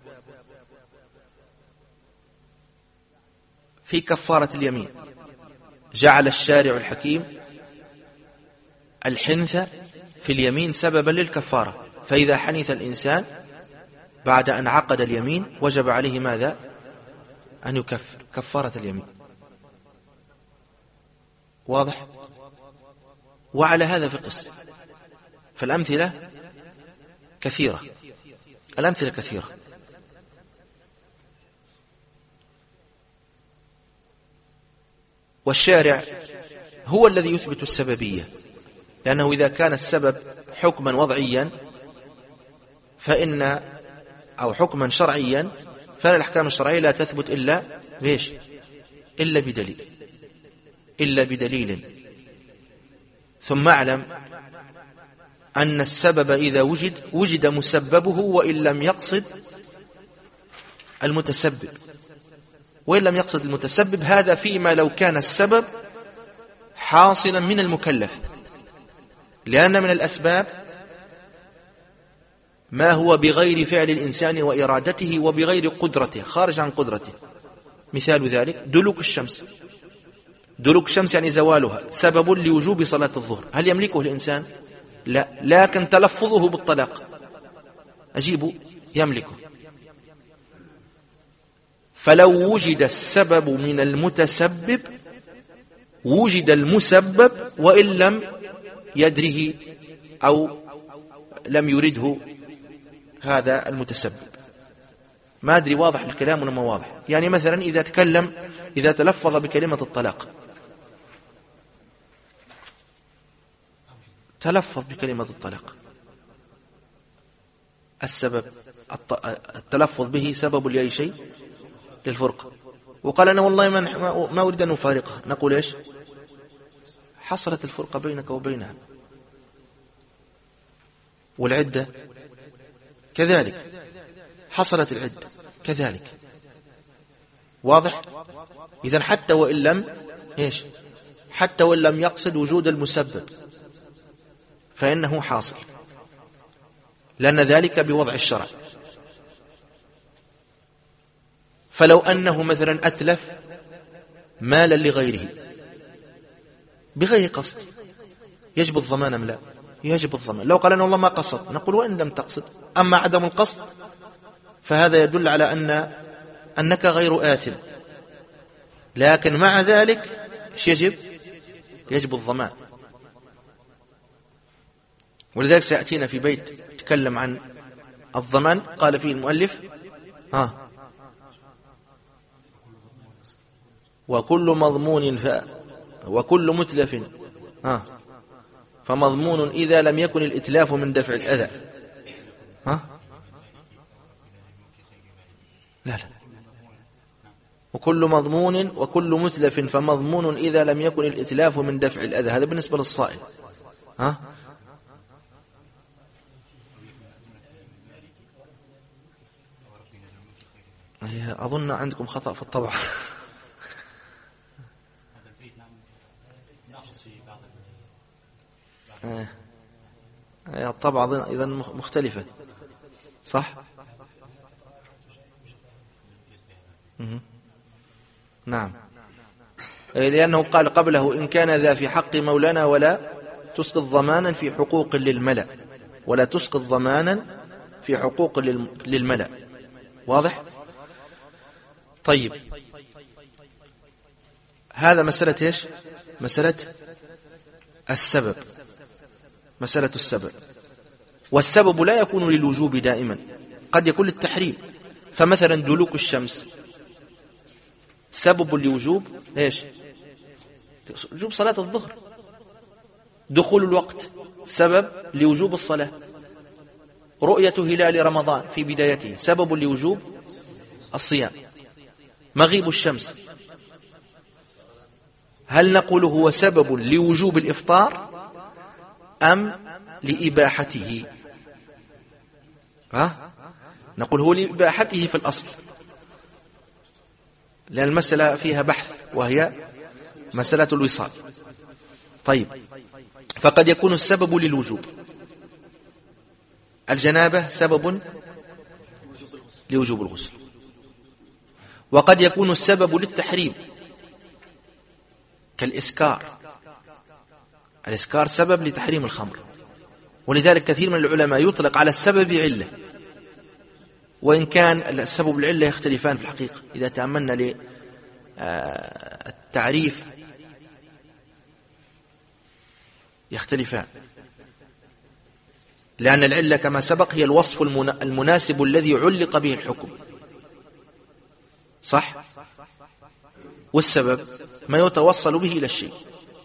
في كفارة اليمين جعل الشارع الحكيم الحنث في اليمين سببا للكفارة، فإذا حنث الإنسان بعد أن عقد اليمين وجب عليه ماذا؟ أن يكفر كفارة اليمين. واضح؟ وعلى هذا فقس. فالأمثلة كثيرة، الأمثلة كثيرة. والشارع هو الذي يثبت السببية، لأنه إذا كان السبب حكما وضعيا أو حكما شرعيا، فإن الأحكام الشرعية لا تثبت إلا بإيش؟ إلا بدليل. ثم اعلم أن السبب إذا وجد مسببه وإن لم يقصد المتسبب، وإن لم يقصد المتسبب هذا فيما لو كان السبب حاصلا من المكلف، لأن من الأسباب ما هو بغير فعل الإنسان وإرادته وبغير قدرته، خارج عن قدرته. مثال ذلك دلوك الشمس. دلوك الشمس يعني زوالها سبب لوجوب صلاة الظهر، هل يملكه الإنسان؟ لا، لكن تلفظه بالطلاق أجيبه يملكه. فلو وجد السبب من المتسبب وجد المسبب وإن لم يدره أو لم يرده هذا المتسبب. ما أدري واضح الكلام ولا ما واضح؟ يعني مثلا إذا تلفظ بكلمة الطلاق، تلفظ بكلمة الطلاق، السبب التلفظ به سبب لأي شيء؟ للفرقة. وقال أنا والله ما أريد أن أفارقها، نقول إيش؟ حصلت الفرقة بينك وبينها. والعدة كذلك، حصلت العدة كذلك. واضح؟ إذن حتى وإن لم يقصد وجود المسبب فإنه حاصل، لأن ذلك بوضع الشرع. فلو أنه مثلا أتلف مالا لغيره بغير قصد يجب الضمان أم لا؟ يجب الضمان. لو قال أنا والله ما قصد، نقول وإن لم تقصد. أما عدم القصد فهذا يدل على أنك غير آثم، لكن مع ذلك يجب الضمان. ولذلك سيأتينا في بيت يتكلم عن الضمان، قال فيه المؤلف وكل متلف فمضمون إذا لم يكن الإتلاف من دفع الأذى. لا وكل مضمون وكل متلف فمضمون إذا لم يكن الإتلاف من دفع الأذى. هذا بالنسبة للصائل. أظن عندكم خطأ في الطبع. الطبعة إذن مختلفة، صح؟ نعم، لأنه قال قبله إن كان ذا في حق مولانا ولا تسقط ضمانا في حقوق للملأ، ولا تسقط ضمانا في حقوق للملأ. واضح؟ طيب، هذا مسألة إيش؟ مسألة السبب، مسألة السبب. والسبب لا يكون للوجوب دائما، قد يكون للتحريم. فمثلا دلوك الشمس سبب لوجوب إيش؟ وجوب صلاة الظهر. دخول الوقت سبب لوجوب الصلاة. رؤية هلال رمضان في بدايته سبب لوجوب الصيام. مغيب الشمس هل نقول هو سبب لوجوب الإفطار أم لإباحته؟ نقول هو لإباحته في الأصل، لأن المسألة فيها بحث وهي مسألة الوصال. طيب، فقد يكون السبب للوجوب. الجنابة سبب لوجوب الغسل، وقد يكون السبب للتحريم كالإسكار. الإسكار سبب لتحريم الخمر، ولذلك كثير من العلماء يطلق على السبب علة، وإن كان السبب العلة يختلفان في الحقيقة. إذا تأملنا للتعريف يختلفان، لأن العلة كما سبق هي الوصف المناسب الذي علق به الحكم، صح؟ والسبب ما يتوصل به إلى الشيء.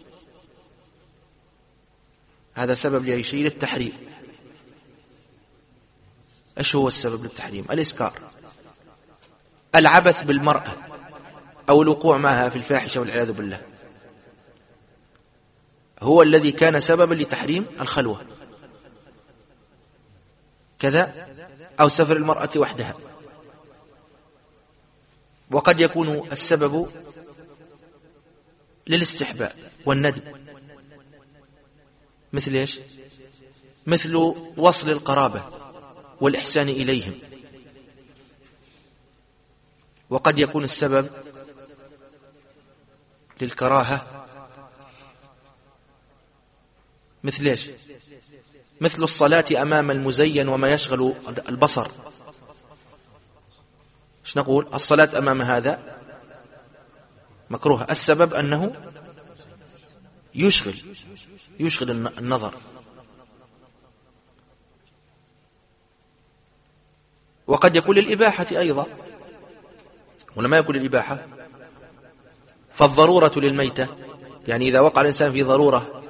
هذا سبب لأي شيء؟ للتحريم. إيش هو السبب للتحريم؟ الإسكار، العبث بالمرأة أو الوقوع معها في الفاحشة والعياذ بالله هو الذي كان سببا لتحريم الخلوة كذا، أو سفر المرأة وحدها. وقد يكون السبب للاستحباب والندب، مثل إيش؟ مثل وصل القرابة والإحسان إليهم. وقد يكون السبب للكراهة، مثل إيش؟ مثل الصلاة أمام المزين وما يشغل البصر. ايش نقول؟ الصلاة أمام هذا مكروه، السبب أنه يشغل النظر. وقد يكون للإباحة أيضا، ولما يكون للإباحة فالضرورة للميتة، يعني إذا وقع الإنسان في ضرورة،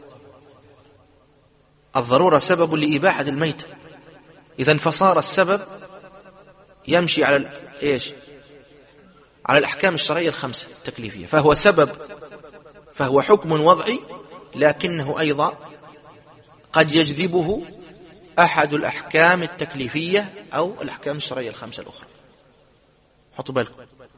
الضرورة سبب لإباحة الميتة، إذن فصار السبب يمشي على إيش؟ على الأحكام الشرعية الخمسة التكليفية، فهو سبب، فهو حكم وضعي، لكنه أيضا قد يجذبه أحد الأحكام التكليفية أو الأحكام الشرعية الخمسة الأخرى. حطوا بالكم.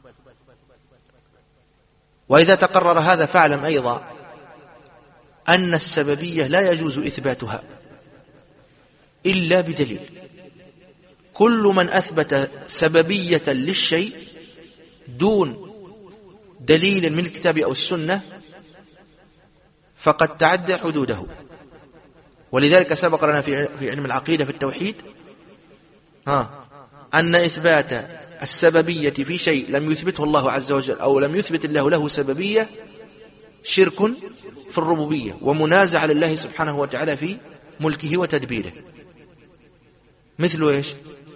وإذا تقرر هذا فاعلم أيضا أن السببية لا يجوز إثباتها إلا بدليل. كل من أثبت سببية للشيء دون دليل من الكتاب أو السنة فقد تعدى حدوده. ولذلك سبق لنا في علم العقيدة في التوحيد أن إثبات السببية في شيء لم يثبته الله عز وجل أو لم يثبت الله له سببية شرك في الربوبية ومنازع لله سبحانه وتعالى في ملكه وتدبيره. مثل إيش؟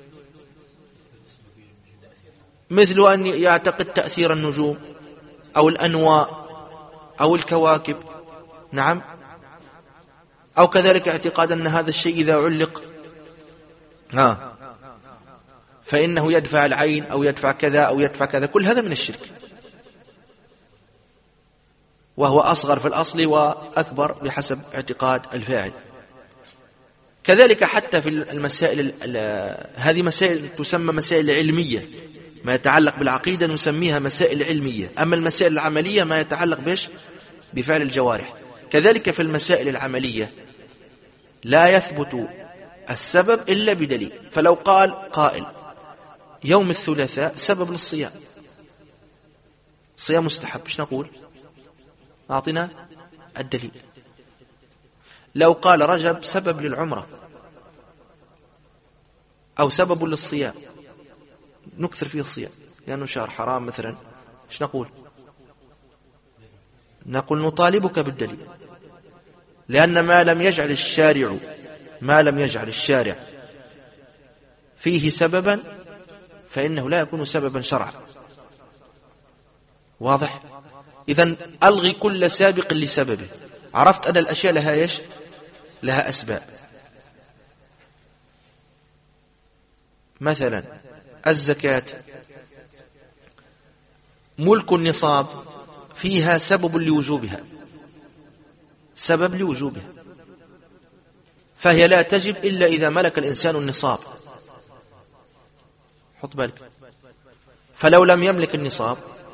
مثل أن يعتقد تأثير النجوم أو الأنواء أو الكواكب، نعم، أو كذلك اعتقاد أن هذا الشيء إذا علق فإنه يدفع العين أو يدفع كذا أو يدفع كذا. كل هذا من الشرك، وهو أصغر في الأصل وأكبر بحسب اعتقاد الفاعل. كذلك حتى في المسائل، هذه مسائل تسمى مسائل علمية، ما يتعلق بالعقيدة نسميها مسائل علمية. أما المسائل العملية ما يتعلق بإيش؟ بفعل الجوارح. كذلك في المسائل العملية لا يثبت السبب إلا بدليل. فلو قال قائل يوم الثلاثاء سبب للصيام، الصيام مستحب، ايش نقول؟ أعطنا الدليل. لو قال رجب سبب للعمرة أو سبب للصيام، نكثر فيه الصيام لأنه شهر حرام مثلا، ايش نقول؟ نقول نطالبك بالدليل، لأن ما لم يجعل الشارع فيه سببا فإنه لا يكون سببا شرعا. واضح؟ إذن ألغي كل سابق لسببه. عرفت أن الأشياء لها إيش؟ لها أسباب. مثلا الزكاة ملك النصاب فيها سبب لوجوبها، سبب لوجوبها، فهي لا تجب إلا إذا ملك الإنسان النصاب. حط بالك. فلو لم يملك النصاب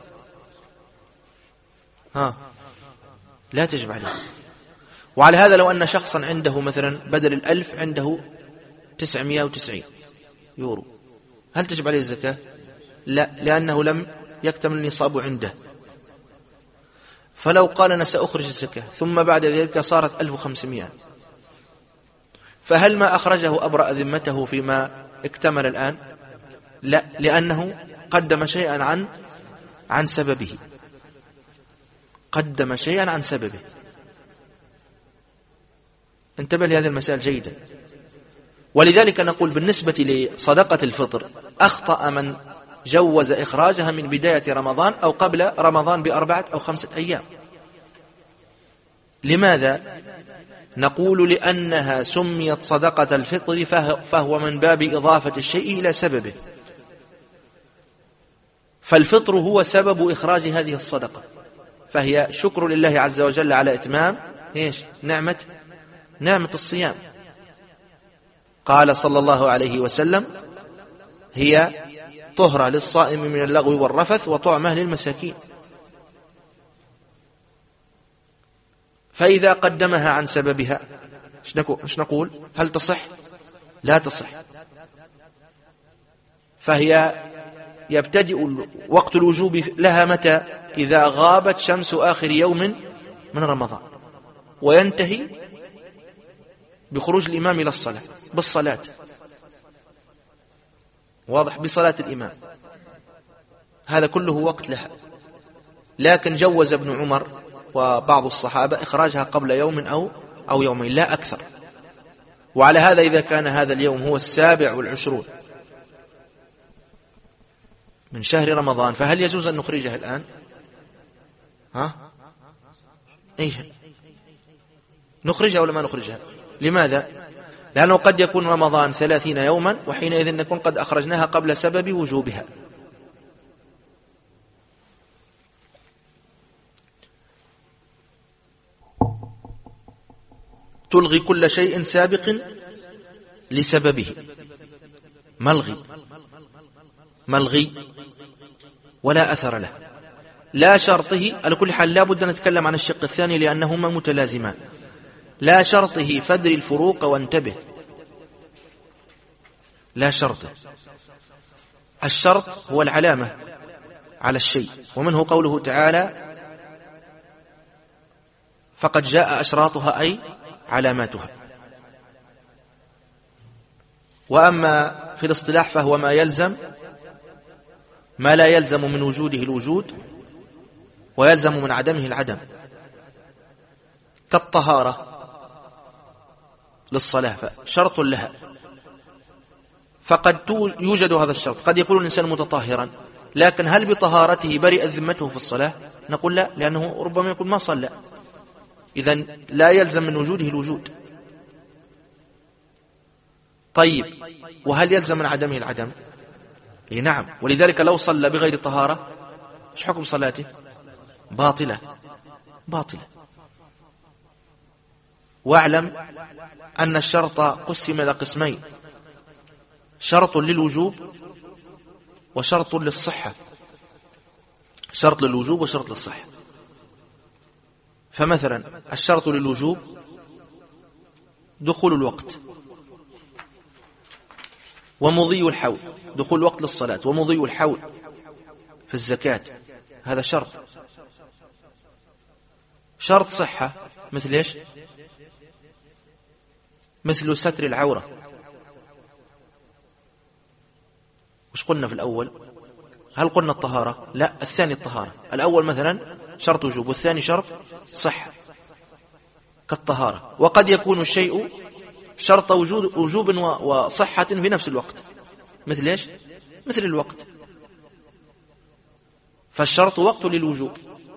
لا تجب عليه. وعلى هذا لو أن شخصا عنده مثلا بدل 1000 عنده 990 يورو، هل تجب عليه الزكاة؟ لا، لأنه لم يكتمل النصاب عنده. فلو قال أنا سأخرج الزكاة ثم بعد ذلك صارت 1500، فهل ما أخرجه أبرأ ذمته فيما اكتمل الآن؟ لا، لأنه قدم شيئا عن سببه، قدم شيئا عن سببه. انتبه لهذه المسائل جيدا. ولذلك نقول بالنسبة لصدقة الفطر أخطأ من جوز إخراجها من بداية رمضان أو قبل رمضان ب4 أو 5 أيام. لماذا؟ نقول لأنها سميت صدقة الفطر فهو من باب إضافة الشيء إلى سببه، فالفطر هو سبب إخراج هذه الصدقة، فهي شكر لله عز وجل على إتمام إيش؟ نعمة الصيام. قال صلى الله عليه وسلم هي طهرة للصائم من اللغو والرفث وطعمة للمساكين. فإذا قدمها عن سببها ايش نقول؟ هل تصح؟ لا تصح. فهي يبتدئ وقت الوجوب لها متى؟ إذا غابت شمس آخر يوم من رمضان، وينتهي بخروج الإمام إلى الصلاة بالصلاة، واضح، بصلاة الإمام، هذا كله وقت لها. لكن جوز ابن عمر وبعض الصحابة إخراجها قبل يوم أو يومين لا أكثر. وعلى هذا إذا كان هذا اليوم هو 27 من شهر رمضان، فهل يجوز أن نخرجها الآن؟ إيه، نخرجها ولا ما نخرجها؟ لماذا؟ لأنه قد يكون رمضان 30 يوما، وحينئذ نكون قد أخرجناها قبل سبب وجوبها. تلغي كل شيء سابق لسببه، ملغي ولا أثر له، لا شرطه. على كل حال لا بد أن نتكلم عن الشق الثاني لأنهما متلازمان. لا شرطه فادري الفروق وانتبه، لا شرطه. الشرط هو العلامة على الشيء، ومنه قوله تعالى فقد جاء أشراطها أي علاماتها. وأما في الاصطلاح فهو ما لا يلزم من وجوده الوجود ويلزم من عدمه العدم، كالطهارة للصلاة شرط لها، فقد يوجد هذا الشرط. قد يكون الإنسان متطهرا، لكن هل بطهارته برئت ذمته في الصلاة؟ نقول لا، لأنه ربما يكون ما صلى، إذن لا يلزم من وجوده الوجود. طيب، وهل يلزم من عدمه العدم؟ إيه نعم. ولذلك لو صلى بغير طهارة ايش حكم صلاته؟ باطلة. واعلم أن الشرط قسم إلى قسمين: شرط للوجوب وشرط للصحة. شرط للوجوب وشرط للصحة. فمثلا الشرط للوجوب دخول الوقت ومضي الحول، دخول الوقت للصلاة ومضي الحول في الزكاة، هذا شرط. شرط صحة مثل إيش؟ مثل ستر العورة. وش قلنا في الأول؟ هل قلنا الطهارة؟ لا، الثاني الطهارة. الأول مثلا شرط وجوب، والثاني شرط صحة كالطهارة. وقد يكون الشيء شرط وجوب وصحة في نفس الوقت، مثل إيش؟ مثل الوقت. فالشرط وقت للوجوب،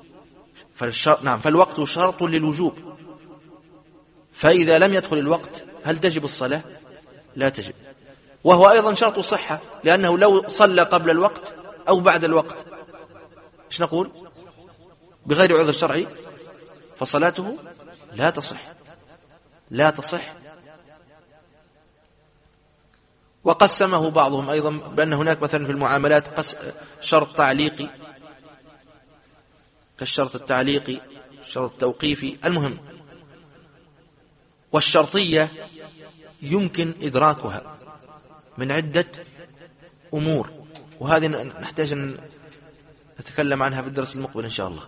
فالوقت شرط للوجوب. فإذا لم يدخل الوقت هل تجب الصلاة؟ لا تجب. وهو أيضا شرط صحة، لأنه لو صلى قبل الوقت أو بعد الوقت إيش نقول؟ بغير عذر شرعي فصلاته لا تصح. وقسمه بعضهم أيضا بأن هناك مثلا في المعاملات شرط تعليقي كالشرط التعليقي، الشرط التوقيفي، المهم. والشرطية يمكن إدراكها من عدة أمور، وهذه نحتاج أن نتكلم عنها في الدرس المقبل إن شاء الله.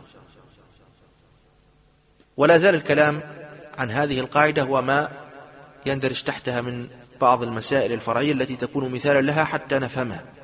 ولا زال الكلام عن هذه القاعدة وما يندرج تحتها من بعض المسائل الفرعية التي تكون مثالا لها حتى نفهمها.